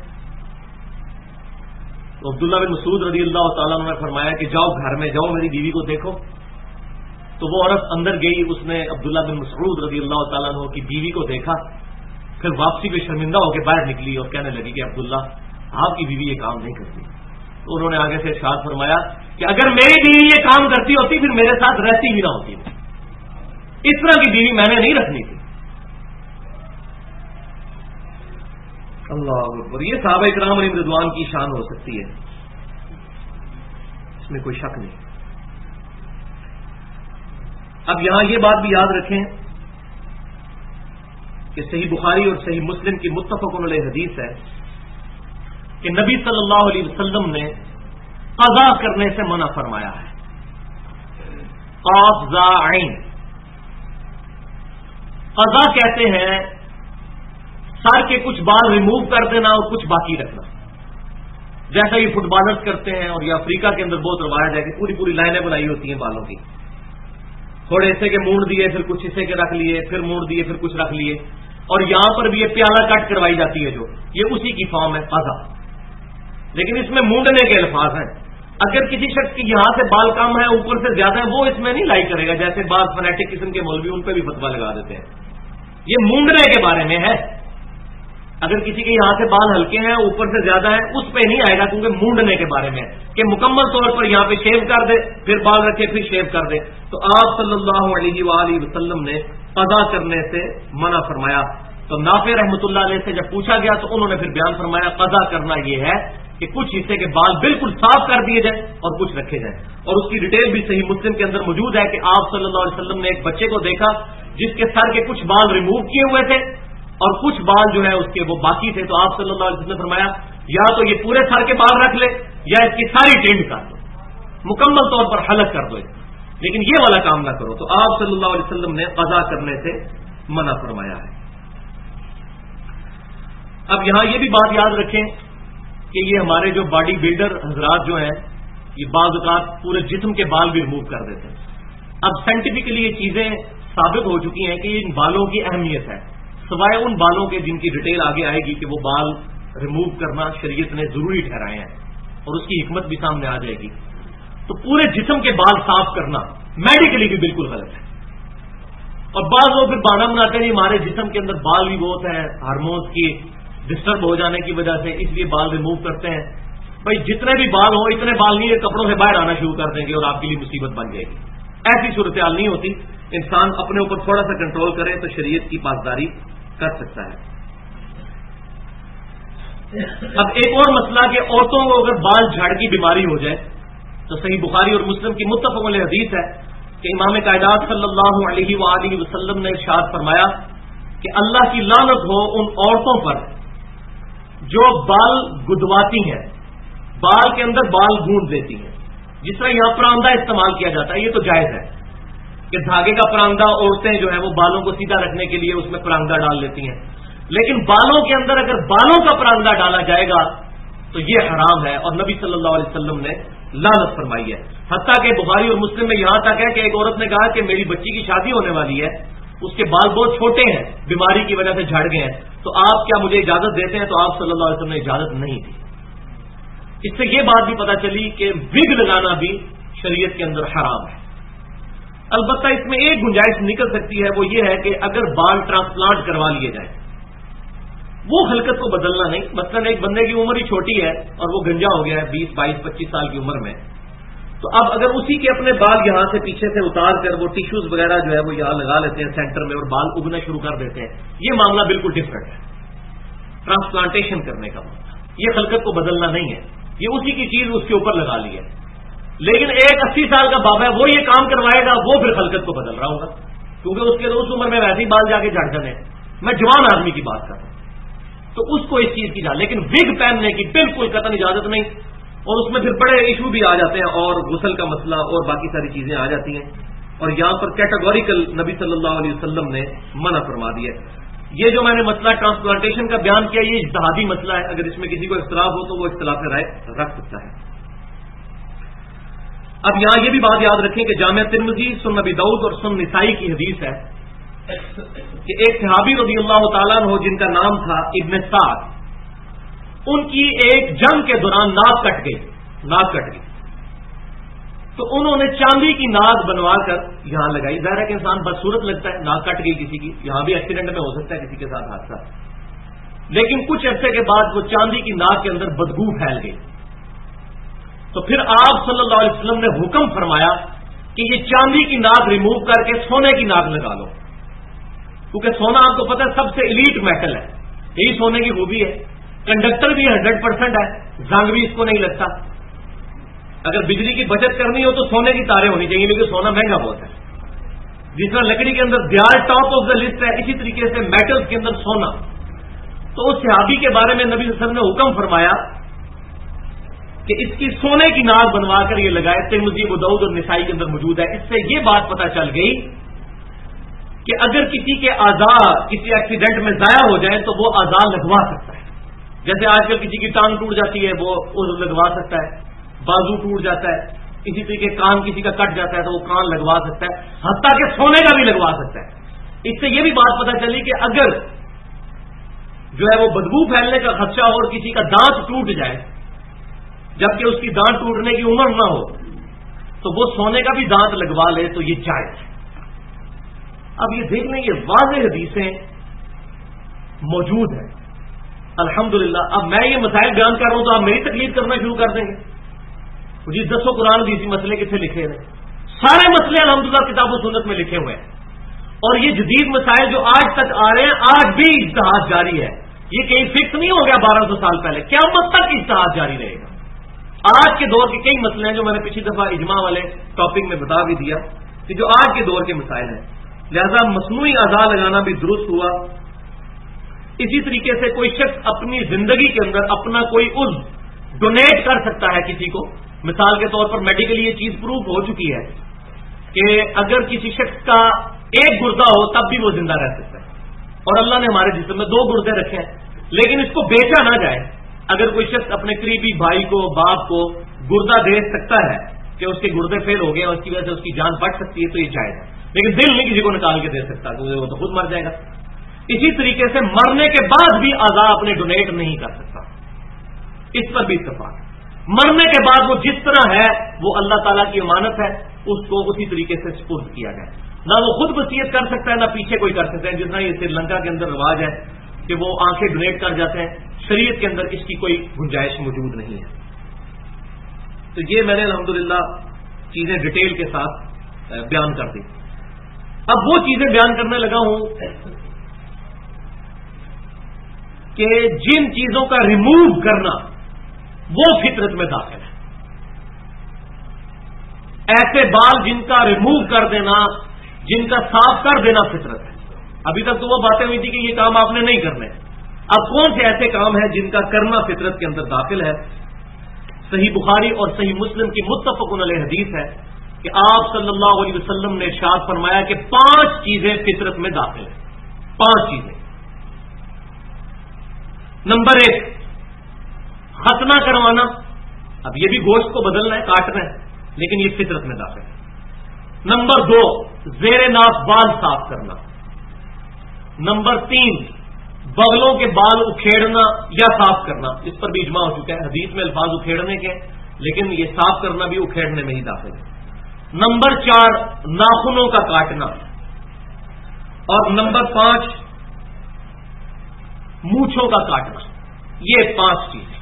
تو عبداللہ بن مسعود رضی اللہ تعالیٰ عنہ نے فرمایا کہ جاؤ گھر میں جاؤ، میری بیوی کو دیکھو. تو وہ عورت اندر گئی، اس نے عبداللہ بن مسعود رضی اللہ تعالیٰ عنہ کی بیوی کو دیکھا، پھر واپسی پہ شرمندہ ہو کے باہر نکلی اور کہنے لگی کہ عبداللہ آپ کی بیوی یہ کام نہیں کرتی. تو انہوں نے آگے سے ارشاد فرمایا کہ اگر میری بیوی یہ کام کرتی ہوتی پھر میرے ساتھ رہتی بھی نہ ہوتی. اس طرح کی بیوی میں نے نہیں رکھنی تھی. اللہ اکبر. یہ صحابہ کرام علیہم رضوان کی شان ہو سکتی ہے، اس میں کوئی شک نہیں. اب یہاں یہ بات بھی یاد رکھیں کہ صحیح بخاری اور صحیح مسلم کی متفق علیہ حدیث ہے کہ نبی صلی اللہ علیہ وسلم نے قضا کرنے سے منع فرمایا ہے. قاف زا عین. قضا کہتے ہیں سر کے کچھ بال ریموو کر دینا اور کچھ باقی رکھنا، جیسا یہ فٹ بالرز کرتے ہیں. اور یہ افریقہ کے اندر بہت روایت ہے کہ پوری پوری لائنیں بنائی ہوتی ہیں بالوں کی، تھوڑے حصے کے مونڈ دیے، پھر کچھ حصے کے رکھ لیے، پھر مونڈ دیے، پھر کچھ رکھ لیے. اور یہاں پر بھی یہ پیالہ کٹ کروائی جاتی ہے جو یہ اسی کی فارم ہے قضا. لیکن اس میں مونڈنے کے الفاظ ہیں. اگر کسی شخص کی یہاں سے بال کم ہے اوپر سے زیادہ ہے وہ اس میں نہیں لائی کرے گا، جیسے بعض فنیٹک قسم کے مولوی ان پہ بھی فتویٰ لگا دیتے ہیں. یہ مونڈنے کے بارے میں ہے. اگر کسی کے یہاں سے بال ہلکے ہیں اوپر سے زیادہ ہے اس پہ نہیں آئے گا، کیونکہ مونڈنے کے بارے میں کہ مکمل طور پر یہاں پہ شیو کر دے پھر بال رکھے پھر شیو کر دے. تو آپ صلی اللہ علیہ وآلہ وسلم نے قضا کرنے سے منع فرمایا. تو نافع رحمۃ اللہ علیہ سے جب پوچھا گیا تو انہوں نے پھر بیان فرمایا قضا کرنا یہ ہے کہ کچھ حصے کے بال بالکل صاف کر دیے جائیں اور کچھ رکھے جائیں. اور اس کی ڈیٹیل بھی صحیح مسلم کے اندر موجود ہے کہ آپ صلی اللہ علیہ وسلم نے ایک بچے کو دیکھا جس کے سر کے کچھ بال ریموو کیے ہوئے تھے اور کچھ بال جو ہے اس کے وہ باقی تھے. تو آپ صلی اللہ علیہ وسلم نے فرمایا یا تو یہ پورے سر کے بال رکھ لے یا اس کی ساری ٹریم کر دو، مکمل طور پر حلق کر دو، لیکن یہ والا کام نہ کرو. تو آپ صلی اللہ علیہ وسلم نے قضا کرنے سے منع فرمایا ہے. اب یہاں یہ بھی بات یاد رکھیں کہ یہ ہمارے جو باڈی بلڈر حضرات جو ہیں یہ بعض اوقات پورے جسم کے بال بھی ریموو کر دیتے ہیں. اب سائنٹیفکلی یہ چیزیں ثابت ہو چکی ہیں کہ ان بالوں کی اہمیت ہے، سوائے ان بالوں کے جن کی ڈیٹیل آگے آئے گی کہ وہ بال ریموو کرنا شریعت نے ضروری ٹھہرائے ہیں. اور اس کی حکمت بھی سامنے آ جائے گی، تو پورے جسم کے بال صاف کرنا میڈیکلی بھی بالکل غلط ہے۔ اور بعض لوگ پھر بہانا بناتے ہیں ہمارے جسم کے اندر بال بھی بہت ہیں، ہارمونز کی ڈسٹرب ہو جانے کی وجہ سے، اس لیے بال ریموو کرتے ہیں۔ بھائی جتنے بھی بال ہوں اتنے بال نہیں، یہ کپڑوں سے باہر آنا شروع کر دیں گے اور آپ کے لیے مصیبت بن جائے گی۔ ایسی صورتحال نہیں ہوتی، انسان اپنے اوپر تھوڑا سا کنٹرول کرے تو شریعت کی پاسداری کر سکتا ہے۔ اب ایک اور مسئلہ کہ عورتوں کو اگر بال جھاڑ کی بیماری ہو جائے تو صحیح بخاری اور مسلم کی متفق علیہ حدیث ہے کہ امام کائنات صلی اللہ علیہ وآلہ وسلم نے ارشاد فرمایا کہ اللہ کی لعنت ہو ان عورتوں پر جو بال گدواتی ہیں، بال کے اندر بال گونڈ دیتی ہیں۔ جس طرح یہاں پراندہ استعمال کیا جاتا ہے یہ تو جائز ہے کہ دھاگے کا پراندہ عورتیں جو ہے وہ بالوں کو سیدھا رکھنے کے لیے اس میں پراندہ ڈال لیتی ہیں، لیکن بالوں کے اندر اگر بالوں کا پراندہ ڈالا جائے گا تو یہ حرام ہے اور نبی صلی اللہ علیہ وسلم نے لعنت فرمائی ہے۔ حتیٰ کہ بخاری اور مسلم میں یہاں تک ہے کہ ایک عورت نے کہا کہ میری بچی کی شادی ہونے والی ہے، اس کے بال بہت چھوٹے ہیں، بیماری کی وجہ سے جھڑ گئے ہیں، تو آپ کیا مجھے اجازت دیتے ہیں؟ تو آپ صلی اللہ علیہ وسلم نے اجازت نہیں دی۔ اس سے یہ بات بھی پتہ چلی کہ وگ لگانا بھی شریعت کے اندر حرام ہے۔ البتہ اس میں ایک گنجائش نکل سکتی ہے، وہ یہ ہے کہ اگر بال ٹرانسپلانٹ کروا لیے جائیں، وہ خلقت کو بدلنا نہیں۔ مثلا ایک بندے کی عمر ہی چھوٹی ہے اور وہ گنجا ہو گیا ہے 20 22 25 سال کی عمر میں، تو اب اگر اسی کے اپنے بال یہاں سے پیچھے سے اتار کر وہ ٹیشوز وغیرہ جو ہے وہ یہاں لگا لیتے ہیں سینٹر میں اور بال اگنا شروع کر دیتے ہیں، یہ معاملہ بالکل ڈفرنٹ ہے ٹرانسپلانٹیشن کرنے کا معاملہ۔ یہ خلقت کو بدلنا نہیں ہے، یہ اسی کی چیز اس کے اوپر لگا لی ہے۔ لیکن ایک 80 سال کا بابا ہے وہ یہ کام کروائے گا، وہ پھر خلقت کو بدل رہا ہوگا، کیونکہ اس کے اس عمر میں ویسے ہی بال جا کے جھڑ جانے۔ میں جوان آدمی کی بات کر رہا ہوں تو اس کو اس چیز کی اجازت، لیکن وگ پہننے کی بالکل قطعاً اجازت نہیں، اور اس میں پھر بڑے ایشو بھی آ جاتے ہیں اور غسل کا مسئلہ اور باقی ساری چیزیں آ جاتی ہیں، اور یہاں پر کیٹاگوریکل نبی صلی اللہ علیہ وسلم نے منع فرما دیا۔ یہ جو میں نے مسئلہ ٹرانسپلانٹیشن کا بیان کیا یہ اجتہادی مسئلہ ہے، اگر اس میں کسی کو اختلاف ہو تو وہ اختلاف رائے رکھ سکتا ہے۔ اب یہاں یہ بھی بات یاد رکھیں کہ جامع ترمذی، سنن ابی داؤد اور سنن نسائی کی حدیث ہے کہ ایک صحابی رضی اللہ تعالیٰ عنہ جن کا نام تھا ابن سعد، ان کی ایک جنگ کے دوران ناک کٹ گئی، تو انہوں نے چاندی کی ناک بنوا کر یہاں لگائی۔ ظاہر ہے کہ انسان بدصورت لگتا ہے، ناک کٹ گئی کسی کی، یہاں بھی ایکسیڈنٹ میں ہو سکتا ہے کسی کے ساتھ حادثہ، لیکن کچھ عرصے کے بعد وہ چاندی کی ناک کے اندر بدبو پھیل گئی، تو پھر آپ صلی اللہ علیہ وسلم نے حکم فرمایا کہ یہ چاندی کی ناک ریموو کر کے سونے کی ناک لگا لو، کیونکہ سونا آپ کو پتہ ہے سب سے ایلیٹ میٹل ہے، یہی سونے کی خوبی ہے، کنڈکٹر بھی 100% ہے، زنگ بھی اس کو نہیں لگتا۔ اگر بجلی کی بچت کرنی ہو تو سونے کی تاریں ہونی چاہیے، لیکن سونا مہنگا بہت ہے۔ جس طرح لکڑی کے اندر دیال ٹاپ آف دا لسٹ ہے، اسی طریقے سے میٹلز کے اندر سونا۔ تو اس صحابی کے بارے میں نبی صلی اللہ علیہ وسلم نے حکم فرمایا کہ اس کی سونے کی ناک بنوا کر یہ لگائے، ترمذی، ابو داؤد اور نسائی کے اندر موجود ہے۔ اس سے یہ بات پتہ چل گئی کہ اگر کسی کے اعضاء کسی ایکسیڈنٹ میں ضائع ہو جائیں تو وہ اعضاء لگوا سکتا ہے، جیسے آج کل کسی کی ٹانگ ٹوٹ جاتی ہے وہ لگوا سکتا ہے، بازو ٹوٹ جاتا ہے، اسی طریقے کان کسی کا کٹ جاتا ہے تو وہ کان لگوا سکتا ہے، حتیٰ کہ سونے کا بھی لگوا سکتا ہے۔ اس سے یہ بھی بات پتہ چلی کہ اگر جو ہے وہ بدبو پھیلنے کا خدشہ ہو اور کسی کا دانت ٹوٹ جائے جبکہ اس کی دانت ٹوٹنے کی عمر نہ ہو تو وہ سونے کا بھی دانت لگوا لے تو یہ جائز ہے۔ اب یہ دیکھ لیں یہ واضح حدیثیں موجود ہیں الحمدللہ۔ اب میں یہ مسائل بیان کر رہا ہوں تو آپ میری تقلید کرنا شروع کر دیں گے، جی 10 قرآن حدیث مسئلے کتنے لکھے ہیں؟ سارے مسئلے الحمدللہ کتاب و سنت میں لکھے ہوئے ہیں، اور یہ جدید مسائل جو آج تک آ رہے ہیں آج بھی اجتہاد جاری ہے، یہ کہیں فکس نہیں ہو گیا 1200 سال پہلے، قیامت تک اجتہاد جاری رہے گا۔ آج کے دور کے کئی مسئلے ہیں جو میں نے پچھلی دفعہ اجماع والے ٹاپک میں بتا بھی دیا کہ جو آج کے دور کے مسائل ہیں، لہذا مصنوعی اعضاء لگانا بھی درست ہوا۔ اسی طریقے سے کوئی شخص اپنی زندگی کے اندر اپنا کوئی عضو ڈونیٹ کر سکتا ہے کسی کو، مثال کے طور پر میڈیکلی یہ چیز پروف ہو چکی ہے کہ اگر کسی شخص کا ایک گردہ ہو تب بھی وہ زندہ رہ سکتا ہے، اور اللہ نے ہمارے جسم میں 2 گردے رکھے ہیں، لیکن اس کو بیچا نہ جائے۔ اگر کوئی شخص اپنے قریبی بھائی کو، باپ کو گردہ دے سکتا ہے کہ اس کے گردے فیل ہو گئے اور اس کی وجہ سے اس کی جان بچ سکتی ہے تو یہ جائز ہے، لیکن دل نہیں کسی کو نکال کے دے سکتا کیونکہ وہ تو خود مر جائے گا۔ اسی طریقے سے مرنے کے بعد بھی اعضاء اپنے ڈونیٹ نہیں کر سکتا، اس پر بھی اتفاق ہے۔ مرنے کے بعد وہ جس طرح ہے وہ اللہ تعالیٰ کی امانت ہے، اس کو اسی طریقے سے سپرد کیا جائے. نہ وہ خود وصیت کر سکتا ہے نہ پیچھے کوئی کر سکتا ہے. جس طرح یہ سری لنکا کے اندر رواج ہے کہ وہ آنکھیں ڈونیٹ کر جاتے ہیں، شریعت کے اندر اس کی کوئی گنجائش موجود نہیں ہے. تو یہ میں نے الحمدللہ چیزیں ڈیٹیل کے ساتھ بیان کر دی. اب وہ چیزیں بیان کرنے لگا ہوں کہ جن چیزوں کا ریموو کرنا وہ فطرت میں داخل ہے. ایسے بال جن کا ریموو کر دینا، جن کا صاف کر دینا فطرت ہے. ابھی تک تو وہ باتیں ہوئی تھی کہ یہ کام آپ نے نہیں کرنے. اب کون سے ایسے کام ہیں جن کا کرنا فطرت کے اندر داخل ہے؟ صحیح بخاری اور صحیح مسلم کی متفق علیہ حدیث ہے کہ آپ صلی اللہ علیہ وسلم نے ارشاد فرمایا کہ 5 چیزیں فطرت میں داخل ہیں. 5 چیزیں. نمبر 1 ختنہ کروانا. اب یہ بھی گوشت کو بدلنا ہے، کاٹنا ہے، لیکن یہ فطرت میں داخل ہے. نمبر 2 زیر ناف بال صاف کرنا. نمبر 3 بغلوں کے بال اکھیڑنا یا صاف کرنا. اس پر بھی اجماع ہو چکا ہے، حدیث میں الفاظ اکھیڑنے کے، لیکن یہ صاف کرنا بھی اکھیڑنے میں ہی داخل ہے. نمبر 4 ناخنوں کا کاٹنا. اور نمبر 5 مونچھوں کا کاٹنا. یہ 5 چیزیں.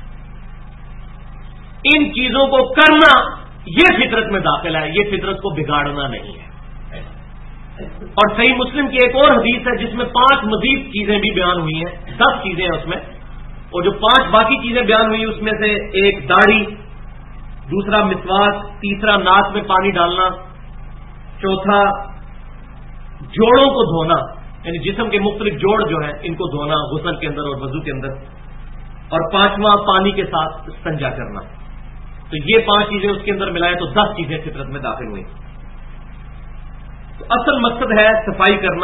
ان چیزوں کو کرنا یہ فطرت میں داخل ہے، یہ فطرت کو بگاڑنا نہیں ہے. اور صحیح مسلم کی ایک اور حدیث ہے جس میں 5 مزید چیزیں بھی بیان ہوئی ہیں. 10 چیزیں ہیں اس میں، اور جو 5 باقی چیزیں بیان ہوئی اس میں سے ایک داڑھی، دوسرا مسواک، تیسرا ناک میں پانی ڈالنا، چوتھا جوڑوں کو دھونا، یعنی جسم کے مختلف جوڑ جو ہیں ان کو دھونا غسل کے اندر اور وضو کے اندر، اور 5واں پانی کے ساتھ استنجا کرنا. تو یہ 5 چیزیں اس کے اندر ملائے تو 10 چیزیں فطرت میں داخل ہوئی. تو اصل مقصد ہے صفائی کرنا.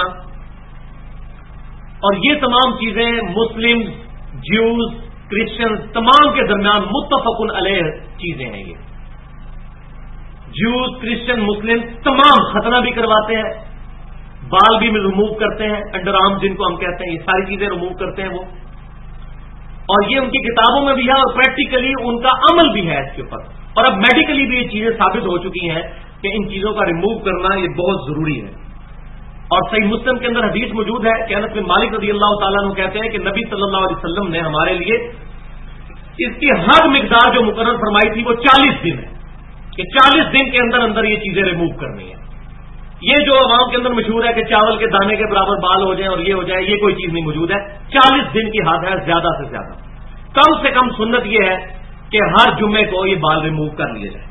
اور یہ تمام چیزیں مسلم، جیوز، کرسچن تمام کے درمیان متفق علیہ چیزیں ہیں. یہ جیوز، کرسچن، مسلم تمام ختنہ بھی کرواتے ہیں، بال بھی ریموو کرتے ہیں، انڈر آرم جن کو ہم کہتے ہیں، یہ ساری چیزیں ریموو کرتے ہیں وہ. اور یہ ان کی کتابوں میں بھی ہے اور پریکٹیکلی ان کا عمل بھی ہے اس کے اوپر. اور اب میڈیکلی بھی یہ چیزیں ثابت ہو چکی ہیں کہ ان چیزوں کا ریموو کرنا یہ بہت ضروری ہے. اور صحیح مسلم کے اندر حدیث موجود ہے کہ انس بن مالک رضی اللہ تعالیٰ عنہ کہتے ہیں کہ نبی صلی اللہ علیہ وسلم نے ہمارے لیے اس کی ہر مقدار جو مقرر فرمائی تھی وہ 40 دن ہے کہ 40 دن کے اندر اندر یہ چیزیں ریموو کرنی ہے. یہ جو عوام کے اندر مشہور ہے کہ چاول کے دانے کے برابر بال ہو جائیں اور یہ ہو جائے، یہ کوئی چیز نہیں موجود ہے. 40 دن کی حد ہے زیادہ سے زیادہ. کم سے کم سنت یہ ہے کہ ہر جمعے کو یہ بال ریموو کر لیے جائیں.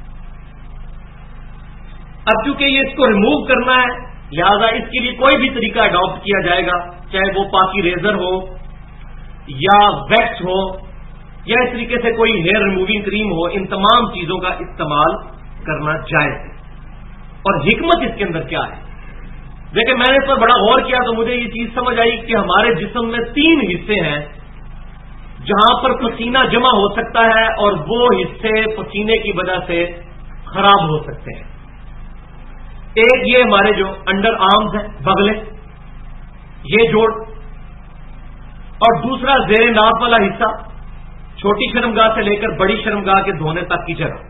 اب چونکہ یہ اس کو ریموو کرنا ہے لہذا اس کے لیے کوئی بھی طریقہ اڈاپٹ کیا جائے گا، چاہے وہ پاکی ریزر ہو یا ویکس ہو یا اس طریقے سے کوئی ہیئر ریموونگ کریم ہو. ان تمام چیزوں کا استعمال کرنا جائز ہے. اور حکمت اس کے اندر کیا ہے؟ دیکھیں میں نے اس پر بڑا غور کیا تو مجھے یہ چیز سمجھ آئی کہ ہمارے جسم میں 3 حصے ہیں جہاں پر پسینہ جمع ہو سکتا ہے اور وہ حصے پسینے کی وجہ سے خراب ہو سکتے ہیں. ایک یہ ہمارے جو انڈر آرمز ہیں، بغلیں، یہ جوڑ، اور دوسرا زیر ناف والا حصہ، چھوٹی شرمگاہ سے لے کر بڑی شرمگاہ کے دھونے تک کی جگہ،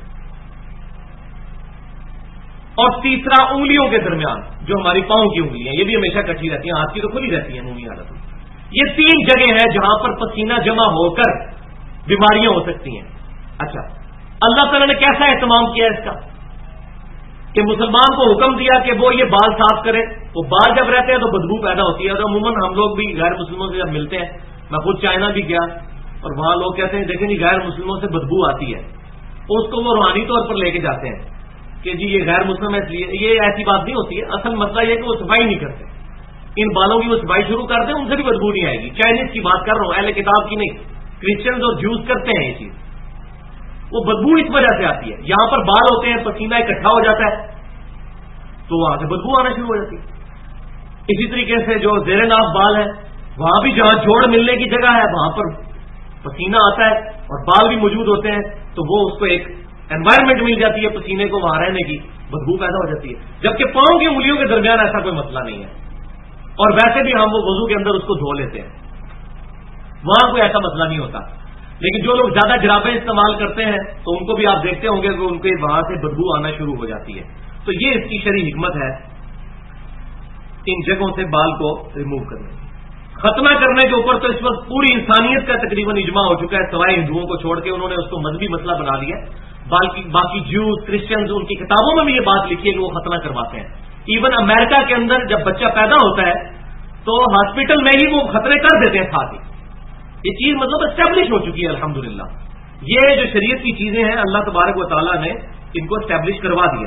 اور تیسرا انگلیوں کے درمیان جو ہماری پاؤں کی انگلیاں، یہ بھی ہمیشہ کٹھی رہتی ہیں، ہاتھ کی تو کھلی رہتی ہیں عمومی حالت میں. یہ 3 جگہ ہیں جہاں پر پسینہ جمع ہو کر بیماریاں ہو سکتی ہیں. اچھا اللہ تعالیٰ نے کیسا اہتمام کیا اس کا کہ مسلمان کو حکم دیا کہ وہ یہ بال صاف کرے. وہ بال جب رہتے ہیں تو بدبو پیدا ہوتی ہے. اور عموماً ہم لوگ بھی غیر مسلموں سے جب ملتے ہیں، میں خود چائنا بھی گیا اور وہاں لوگ کہتے ہیں دیکھیں جی غیر مسلموں سے بدبو آتی ہے، اس کو وہ روحانی طور پر لے کے جاتے ہیں کہ جی یہ غیر مسلم ہے. اس لیے یہ ایسی بات نہیں ہوتی ہے. اصل مسئلہ یہ کہ وہ صفائی نہیں کرتے. ان بالوں کی وہ صفائی شروع کر دیں ان سے بھی بدبو نہیں آئے گی. چائنیز کی بات کر رہا ہوں، اہل کتاب کی نہیں. کرسچنز اور جوز کرتے ہیں یہ چیز. وہ بدبو اس وجہ سے آتی ہے، یہاں پر بال ہوتے ہیں، پسینہ اکٹھا ہو جاتا ہے تو وہاں سے بدبو آنا شروع ہو جاتی ہے. اسی طریقے سے جو زیر ناف بال ہے وہاں بھی جہاں جوڑ ملنے کی جگہ ہے وہاں پر پسینہ آتا ہے اور بال بھی موجود ہوتے ہیں تو وہ اس کو ایک انوائرمنٹ مل جاتی ہے پسینے کو وہاں رہنے کی، بدبو پیدا ہو جاتی ہے. جبکہ پاؤں کی انگلیوں کے درمیان ایسا کوئی مسئلہ نہیں ہے اور ویسے بھی ہم وہ وضو کے اندر اس کو دھو لیتے ہیں، وہاں کوئی ایسا مسئلہ نہیں ہوتا. لیکن جو لوگ زیادہ جرابیں استعمال کرتے ہیں تو ان کو بھی آپ دیکھتے ہوں گے کہ ان کے وہاں سے بدبو آنا شروع ہو جاتی ہے. تو یہ اس کی شرعی حکمت ہے ان جگہوں سے بال کو ریموو کرنے. ختنہ کرنے کے اوپر تو اس وقت پوری انسانیت کا تقریباً اجماع ہو چکا ہے, سوائے ہندوؤں کو چھوڑ کے. انہوں نے اس کو مذہبی مسئلہ بنا دیا. باقی جیوز, کرسچنز, ان کی کتابوں میں بھی یہ بات لکھی ہے کہ وہ ختنہ کرواتے ہیں. ایون امریکہ کے اندر جب بچہ پیدا ہوتا ہے تو ہاسپٹل میں ہی وہ ختنے کر دیتے ہیں ساتھ ہی. یہ چیز مطلب اسٹیبلش ہو چکی ہے الحمدللہ. یہ جو شریعت کی چیزیں ہیں اللہ تبارک و تعالیٰ نے ان کو اسٹیبلش کروا دیا.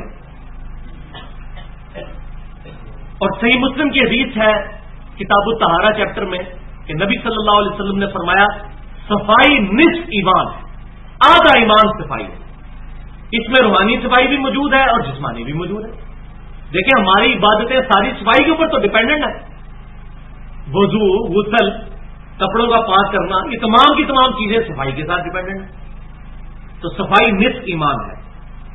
اور صحیح مسلم کی حدیث ہے کتاب الطہارہ چیپٹر میں کہ نبی صلی اللہ علیہ وسلم نے فرمایا صفائی نصف ایمان ہے, آدھا ایمان صفائی ہے. اس میں روحانی صفائی بھی موجود ہے اور جسمانی بھی موجود ہے. دیکھیں ہماری عبادتیں ساری صفائی کے اوپر تو ڈیپینڈنٹ ہے. وضو, غسل, کپڑوں کا پاک کرنا, یہ تمام کی تمام چیزیں صفائی کے ساتھ ڈیپینڈنٹ ہیں. تو صفائی نصف ایمان ہے.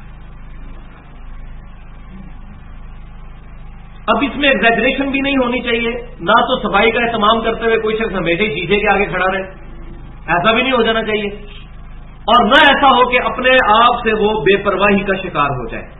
اب اس میں ایگزیجریشن بھی نہیں ہونی چاہیے. نہ تو صفائی کا اہتمام کرتے ہوئے کوئی شخص ہمیشہ ہی شیشے کے آگے کھڑا رہے, ایسا بھی نہیں ہو جانا چاہیے. اور نہ ایسا ہو کہ اپنے آپ سے وہ بے پرواہی کا شکار ہو جائے.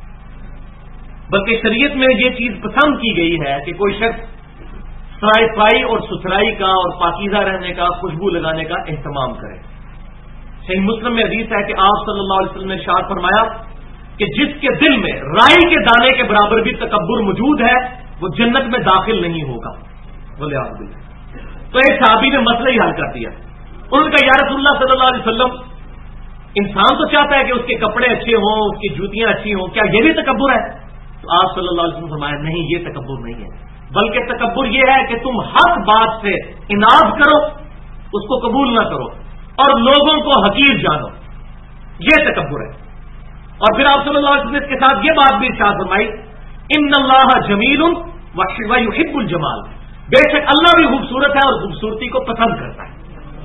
بلکہ شریعت میں یہ چیز پسند کی گئی ہے کہ کوئی شخص صفائی اور ستھرائی کا اور پاکیزہ رہنے کا, خوشبو لگانے کا اہتمام کرے. صحیح مسلم میں حدیث ہے کہ آپ صلی اللہ علیہ وسلم نے ارشاد فرمایا کہ جس کے دل میں رائی کے دانے کے برابر بھی تکبر موجود ہے وہ جنت میں داخل نہیں ہوگا. بولے آپ. تو ایک صحابی نے مسئلہ ہی حل کر دیا. ان کا یا رسول اللہ صلی اللہ علیہ وسلم, انسان تو چاہتا ہے کہ اس کے کپڑے اچھے ہوں, اس کی جوتیاں اچھی ہوں, کیا یہ بھی تکبر ہے؟ تو آپ صلی اللہ علیہ وسلم فرمایا نہیں, یہ تکبر نہیں ہے, بلکہ تکبر یہ ہے کہ تم حق بات سے اناد کرو, اس کو قبول نہ کرو اور لوگوں کو حقیر جانو, یہ تکبر ہے. اور پھر آپ صلی اللہ علیہ وسلم کے ساتھ یہ بات بھی ارشاد فرمائی ان اللہ جمیل ویحب الجمال, بے شک اللہ بھی خوبصورت ہے اور خوبصورتی کو پسند کرتا ہے.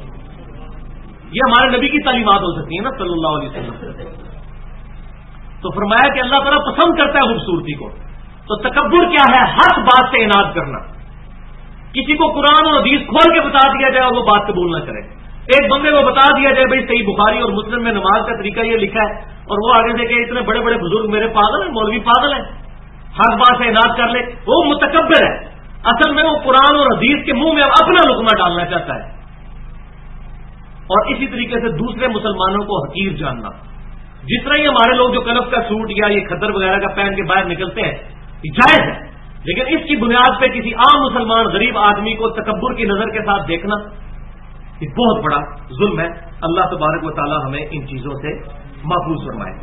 یہ ہمارے نبی کی تعلیمات ہو سکتی ہیں نا صلی اللہ علیہ وسلم. تو فرمایا کہ اللہ تعالیٰ پسند کرتا ہے خوبصورتی کو. تو تکبر کیا ہے؟ حق بات سے اناد کرنا. کسی کو قرآن اور حدیث کھول کے بتا دیا جائے اور وہ بات قبول نہ کرے. ایک بندے کو بتا دیا جائے بھائی صحیح بخاری اور مسلم میں نماز کا طریقہ یہ لکھا ہے, اور وہ آگے سے کہ اتنے بڑے بڑے بزرگ میرے پاگل ہیں, مولوی پاگل ہیں, حق بات سے اناد کر لے, وہ متکبر ہے. اصل میں وہ قرآن اور حدیث کے منہ میں اپنا لقمہ ڈالنا چاہتا ہے. اور اسی طریقے سے دوسرے مسلمانوں کو حقیر جاننا. جس طرح ہی ہمارے لوگ جو کلف کا سوٹ یا یہ کھدر وغیرہ کا پہن کے باہر نکلتے ہیں, یہ جائز ہے, لیکن اس کی بنیاد پہ کسی عام مسلمان غریب آدمی کو تکبر کی نظر کے ساتھ دیکھنا یہ بہت بڑا ظلم ہے. اللہ تبارک و تعالی ہمیں ان چیزوں سے محفوظ فرمائے.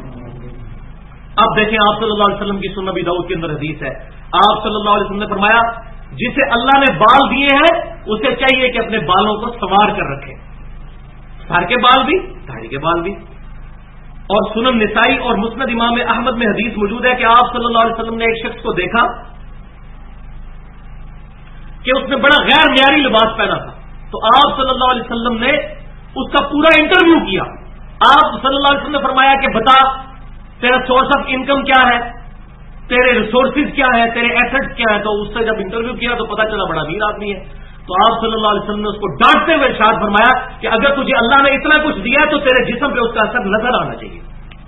اب دیکھیں آپ صلی اللہ علیہ وسلم کی سنن ابی داؤد کے اندر حدیث ہے. آپ صلی اللہ علیہ وسلم نے فرمایا جسے اللہ نے بال دیے ہیں اسے چاہیے کہ اپنے بالوں کو سنوار کر رکھے, سر کے بال بھی, داڑھی کے بال بھی. اور سنن نسائی اور مسند امام احمد میں حدیث موجود ہے کہ آپ صلی اللہ علیہ وسلم نے ایک شخص کو دیکھا کہ اس نے بڑا غیر معیاری لباس پہنا تھا. تو آپ صلی اللہ علیہ وسلم نے اس کا پورا انٹرویو کیا. آپ صلی اللہ علیہ وسلم نے فرمایا کہ بتا تیرا سورس آف انکم کیا ہے, تیرے ریسورسز کیا ہے, تیرے ایسٹس کیا ہے. تو اس سے جب انٹرویو کیا تو پتا چلا بڑا امیر آدمی ہے. تو آپ صلی اللہ علیہ وسلم نے اس کو ڈانٹتے ہوئے ارشاد فرمایا کہ اگر تجھے اللہ نے اتنا کچھ دیا تو تیرے جسم پہ اس کا اثر نظر آنا چاہیے.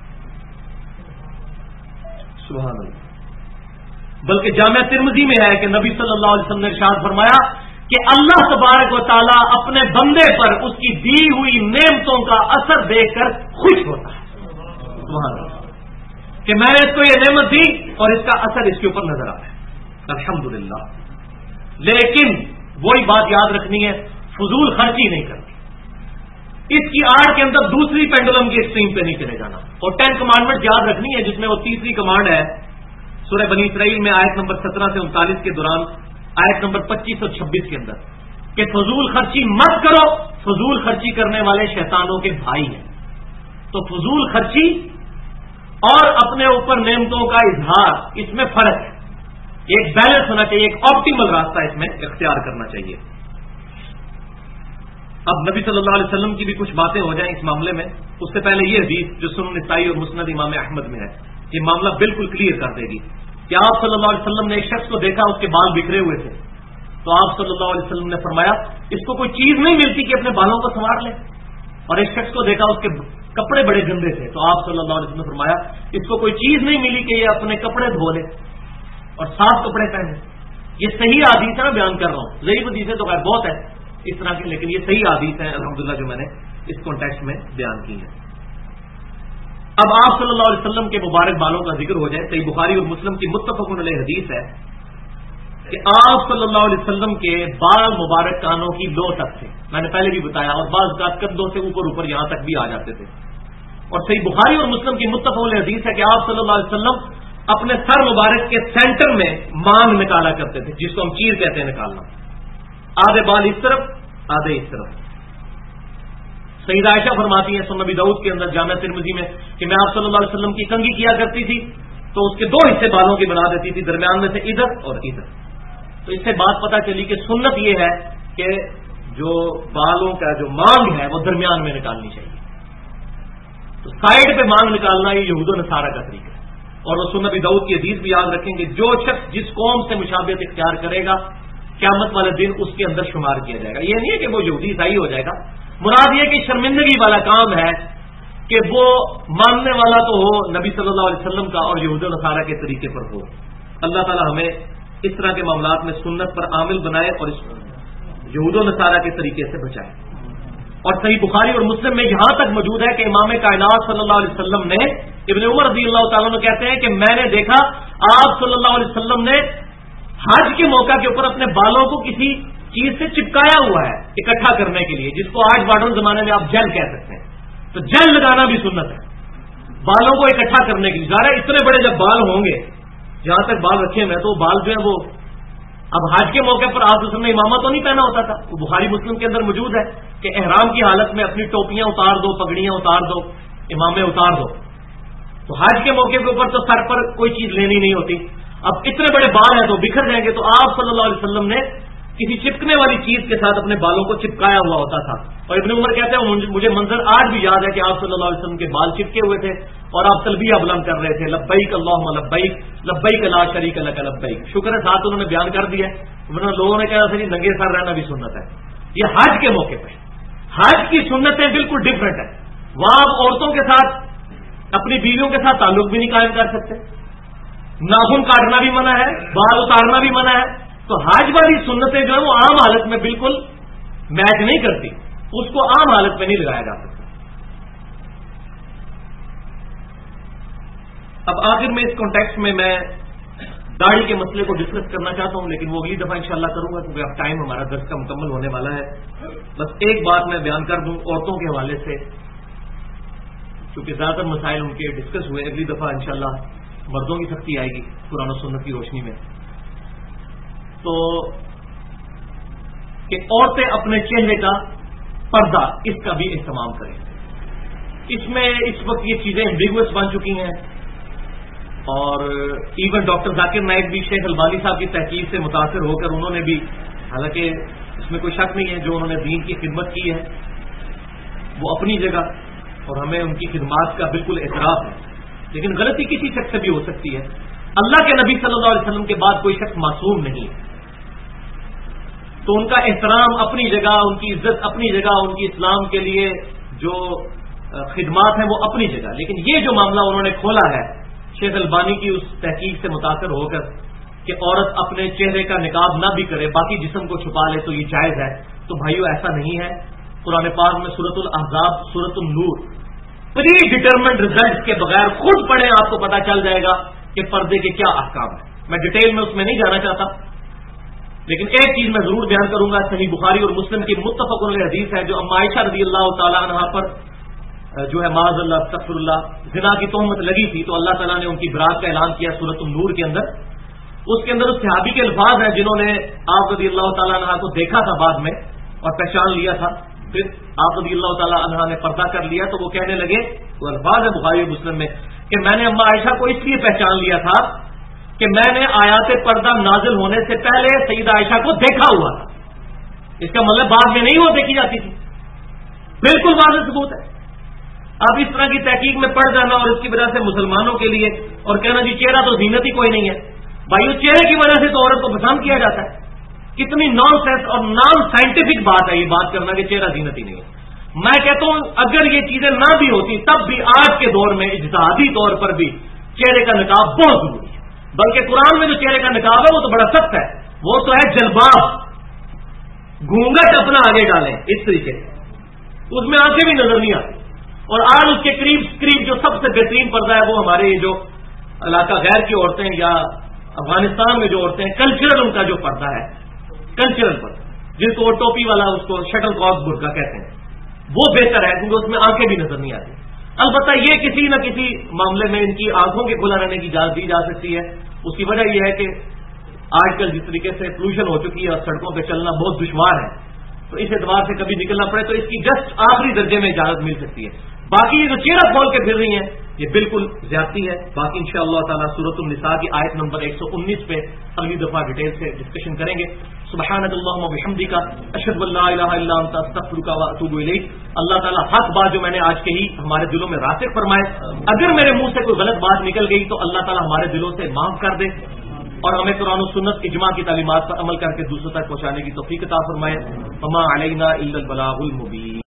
سبحان اللہ. بلکہ جامعہ ترمذی میں ہے کہ نبی صلی اللہ علیہ وسلم نے ارشاد فرمایا کہ اللہ تبارک و تعالیٰ اپنے بندے پر اس کی دی ہوئی نعمتوں کا اثر دیکھ کر خوش ہوتا ہے. سبحان اللہ. کہ میں نے اس کو یہ نعمت دی اور اس کا اثر اس کے اوپر نظر آتا ہے. الحمدللہ. لیکن وہی بات یاد رکھنی ہے, فضول خرچی نہیں کرنی. اس کی آڑ کے اندر دوسری پینڈولم کی ایکسٹریم پہ نہیں چلے جانا. اور 10 کمانڈمنٹ یاد رکھنی ہے, جس میں وہ تیسری کمانڈ ہے سورہ بنی اسرائیل میں آیت نمبر 17 سے 39 کے دوران, آیت نمبر 25 اور 26 کے اندر, کہ فضول خرچی مت کرو, فضول خرچی کرنے والے شیطانوں کے بھائی ہیں. تو فضول خرچی اور اپنے اوپر نعمتوں کا اظہار, اس میں فرق ہے. ایک بیلنس ہونا چاہیے, ایک آپٹیمل راستہ اس میں اختیار کرنا چاہیے. اب نبی صلی اللہ علیہ وسلم کی بھی کچھ باتیں ہو جائیں اس معاملے میں. اس سے پہلے یہ حدیث جو سنن نسائی اور مسند امام احمد میں ہے, یہ معاملہ بالکل کلیئر کر دے گی کہ آپ صلی اللہ علیہ وسلم نے ایک شخص کو دیکھا, اس کے بال بکھرے ہوئے تھے. تو آپ صلی اللہ علیہ وسلم نے فرمایا اس کو کوئی چیز نہیں ملتی کہ اپنے بالوں کو سنوار لے. اور ایک شخص کو دیکھا اس کے کپڑے بڑے گندے تھے، تو آپ صلی اللہ علیہ وسلم نے فرمایا اس کو کوئی چیز نہیں ملی کہ یہ اپنے کپڑے دھو لے اور صاف کپڑے پہنے. یہ صحیح حدیث ہے، میں بیان کر رہا ہوں. ضعیف حدیثیں تو خیر بہت ہے اس طرح کی، لیکن یہ صحیح حدیث ہے الحمدللہ جو میں نے اس کانٹیکسٹ میں بیان کی ہے. اب آپ صلی اللہ علیہ وسلم کے مبارک بالوں کا ذکر ہو جائے. صحیح بخاری اور مسلم کی متفق علیہ حدیث ہے کہ آپ صلی اللہ علیہ وسلم کے بال مبارک کانوں کی لو تک تھے، میں نے پہلے بھی بتایا، اور بعض اوقات کندھوں سے اوپر یہاں تک بھی آ جاتے تھے. اور صحیح بخاری اور مسلم کی متفق علیہ حدیث ہے کہ آپ صلی اللہ علیہ وسلم اپنے سر مبارک کے سینٹر میں مانگ نکالا کرتے تھے، جس کو ہم چیر کہتے ہیں نکالنا. آدھے بال اس طرف آدھے اس طرف. سیدہ عائشہ فرماتی ہیں سنن ابی داؤد کے اندر جامع ترمذی میں کہ میں آپ صلی اللہ علیہ وسلم کی کنگھی کیا کرتی تھی تو اس کے دو حصے بالوں کی بنا دیتی تھی، درمیان میں سے ادھر اور ادھر. تو اس سے بات پتہ چلی کہ سنت یہ ہے کہ جو بالوں کا جو مانگ ہے وہ درمیان میں نکالنی چاہیے. تو سائڈ پہ مانگ نکالنا یہ یہود و نصارہ کا طریقہ ہے. اور وہ سنن ابی داؤد کی حدیث بھی یاد رکھیں کہ جو شخص جس قوم سے مشابہت اختیار کرے گا قیامت والے دن اس کے اندر شمار کیا جائے گا. یہ نہیں ہے کہ وہ یہودی عیسائی ہو جائے گا، مراد یہ کہ شرمندگی والا کام ہے کہ وہ ماننے والا تو ہو نبی صلی اللہ علیہ وسلم کا اور یہود و نصارہ کے طریقے پر ہو. اللہ تعالی ہمیں اس طرح کے معاملات میں سنت پر عامل بنائے اور اس یہود و نصارہ کے طریقے سے بچائے. اور صحیح بخاری اور مسلم میں یہاں تک موجود ہے کہ امام کائنات صلی اللہ علیہ وسلم نے، ابن عمر رضی اللہ تعالیٰ عنہ کہتے ہیں کہ میں نے دیکھا آپ صلی اللہ علیہ وسلم نے حج کے موقع کے اوپر اپنے بالوں کو کسی چیز سے چپکایا ہوا ہے اکٹھا کرنے کے لیے، جس کو آج ماڈرن زمانے میں آپ جیل کہہ سکتے ہیں. تو جیل لگانا بھی سنت ہے بالوں کو اکٹھا کرنے کے لیے. ظاہر اتنے بڑے جب بال ہوں گے، جہاں تک بال رکھے ہوئے تو بال جو ہے وہ اب حج کے موقع پر آپ نے امامہ تو نہیں پہنا ہوتا تھا، وہ بخاری مسلم کے اندر موجود ہے کہ احرام کی حالت میں اپنی ٹوپیاں اتار دو، پگڑیاں اتار دو، امامے اتار دو. تو حج کے موقع کے اوپر تو سر پر کوئی چیز لینی نہیں ہوتی. اب اتنے بڑے بال ہیں تو بکھر جائیں گے، تو آپ صلی اللہ علیہ وسلم نے کسی چپکنے والی چیز کے ساتھ اپنے بالوں کو چپکایا ہوا ہوتا تھا. اور ابن عمر کہتے ہیں مجھے منظر آج بھی یاد ہے کہ آپ صلی اللہ علیہ وسلم کے بال چپکے ہوئے تھے اور آپ تلبیہ بلند کر رہے تھے، لبیک اللہم لبیک لبیک لا شریک لک لبیک. شکر ہے ساتھ انہوں نے بیان کر دیا، ورنہ لوگوں نے کہا جی ننگے سر رہنا بھی سنت ہے. یہ حج کے موقع پہ، حج کی سنتیں بالکل ڈفرینٹ ہے. وہاں آپ عورتوں کے ساتھ اپنی بیویوں کے ساتھ تعلق بھی نہیں قائم کر سکتے، ناخن کاٹنا بھی منع ہے، بال اتارنا بھی منع ہے. تو حج والی سنتیں جو ہے وہ عام حالت میں بالکل میچ نہیں کرتی، اس کو عام حالت میں نہیں لگایا جا سکتا. اب آخر میں اس کانٹیکسٹ میں داڑھی کے مسئلے کو ڈسکس کرنا چاہتا ہوں، لیکن وہ اگلی دفعہ انشاءاللہ کروں گا کیونکہ اب ٹائم ہمارا درس کا مکمل ہونے والا ہے. بس ایک بات میں بیان کر دوں عورتوں کے حوالے سے، کیونکہ زیادہ تر مسائل ان کے ڈسکس ہوئے. اگلی دفعہ انشاءاللہ مردوں کی سختی آئے گی قرآن و سنت کی روشنی میں. تو کہ عورتیں اپنے چہرے کا پردہ اس کا بھی اہتمام کریں. اس میں اس وقت یہ چیزیں ایمبیگوس بن چکی ہیں، اور ایون ڈاکٹر ذاکر نائک بھی شیخ البانی صاحب کی تحقیق سے متاثر ہو کر انہوں نے بھی، حالانکہ اس میں کوئی شک نہیں ہے جو انہوں نے دین کی خدمت کی ہے وہ اپنی جگہ اور ہمیں ان کی خدمات کا بالکل اعتراف ہے، لیکن غلطی کسی شخص سے بھی ہو سکتی ہے. اللہ کے نبی صلی اللہ علیہ وسلم کے بعد کوئی شخص معصوم نہیں ہے، تو ان کا احترام اپنی جگہ، ان کی عزت اپنی جگہ، ان کی اسلام کے لیے جو خدمات ہیں وہ اپنی جگہ. لیکن یہ جو معاملہ انہوں نے کھولا ہے شیخ البانی کی اس تحقیق سے متاثر ہو کر کہ عورت اپنے چہرے کا نقاب نہ بھی کرے باقی جسم کو چھپا لے تو یہ جائز ہے، تو بھائیو ایسا نہیں ہے. قرآن پاک میں سورۃ الاحزاب، سورۃ النور پری ڈٹرمنٹ ریزلٹ کے بغیر خود پڑھیں، آپ کو پتا چل جائے گا کہ پردے کے کیا احکام ہیں. میں ڈیٹیل میں اس میں نہیں جانا چاہتا، لیکن ایک چیز میں ضرور بیان کروں گا. صحیح بخاری اور مسلم کی متفق علیہ حدیث ہے جو اما عائشہ رضی اللہ تعالی عنہا پر جو ہے معاذ اللہ استغفر اللہ زنا کی تہمت لگی تھی، تو اللہ تعالیٰ نے ان کی برات کا اعلان کیا سورۃ النور کے اندر. اس کے اندر اس صحابی کے الفاظ ہیں جنہوں نے آپ رضی اللہ تعالیٰ عنہ کو دیکھا تھا بعد میں اور پہچان لیا تھا، پھر آپ رضی اللہ تعالیٰ عنہ نے پردہ کر لیا، تو وہ کہنے لگے، وہ الفاظ ہے بخاری اور مسلم میں کہ میں نے اما عائشہ کو اس لیے پہچان لیا تھا کہ میں نے آیات پردہ نازل ہونے سے پہلے سیدہ عائشہ کو دیکھا ہوا تھا. اس کا مطلب بعد میں نہیں وہ دیکھی جاتی تھی، بالکل واضح ثبوت ہے. اب اس طرح کی تحقیق میں پڑ جانا اور اس کی وجہ سے مسلمانوں کے لیے اور کہنا جی چہرہ تو زینت ہی کوئی نہیں ہے، بھائی اس چہرے کی وجہ سے تو عورت کو پسند کیا جاتا ہے. کتنی نان سینس اور نان سائنٹیفک بات ہے یہ بات کرنا کہ چہرہ زینت ہی نہیں ہے. میں کہتا ہوں اگر یہ چیزیں نہ بھی ہوتی تب بھی آج کے دور میں اجتہادی طور پر بھی چہرے کا نقاب بہت ضروری ہے. بلکہ قرآن میں جو چہرے کا نقاب ہے وہ تو بڑا سخت ہے، وہ تو ہے جلباب، گھونگٹ اپنا آگے ڈالیں اس طریقے سے، اس میں آنکھیں بھی نظر نہیں آتی. اور آج اس کے قریب جو سب سے بہترین پردہ ہے وہ ہمارے یہ جو علاقہ غیر کی عورتیں یا افغانستان میں جو عورتیں ہیں، کلچرل ان کا جو پردہ ہے، کلچرل پردہ جس کو ٹوپی والا اس کو شٹل کاک برقع کہتے ہیں، وہ بہتر ہے کیونکہ اس میں آنکھیں بھی نظر نہیں آتی. البتہ یہ کسی نہ کسی معاملے میں ان کی آنکھوں کے کھلا رہنے کی اجازت دی جا سکتی ہے. اس کی وجہ یہ ہے کہ آج کل جس طریقے سے پولوشن ہو چکی ہے اور سڑکوں پہ چلنا بہت دشوار ہے، تو اس اعتبار سے کبھی نکلنا پڑے تو اس کی جسٹ آخری درجے میں اجازت مل سکتی ہے. باقی یہ جو چہرہ کھول کے پھر رہی ہیں یہ بالکل زیادتی ہے. باقی انشاءاللہ تعالی سورۃ النساء کی آیت نمبر 119 پہ اگلی دفعہ ڈیٹیل سے ڈسکشن کریں گے. سبحانک اللہم وبحمدک اشہد ان لا الہ الا انت استغفرک واتوب الیک. اللہ تعالی حق بات جو میں نے آج کہی ہمارے دلوں میں راسخ فرمائے. اگر میرے منہ سے کوئی غلط بات نکل گئی تو اللہ تعالی ہمارے دلوں سے معاف کر دے اور ہمیں قرآن و سنت اجماع کی تعلیمات پر عمل کر کے دوسروں تک پہنچانے کی توفیق عطا فرمائے. وما علینا الا البلاغ المبین.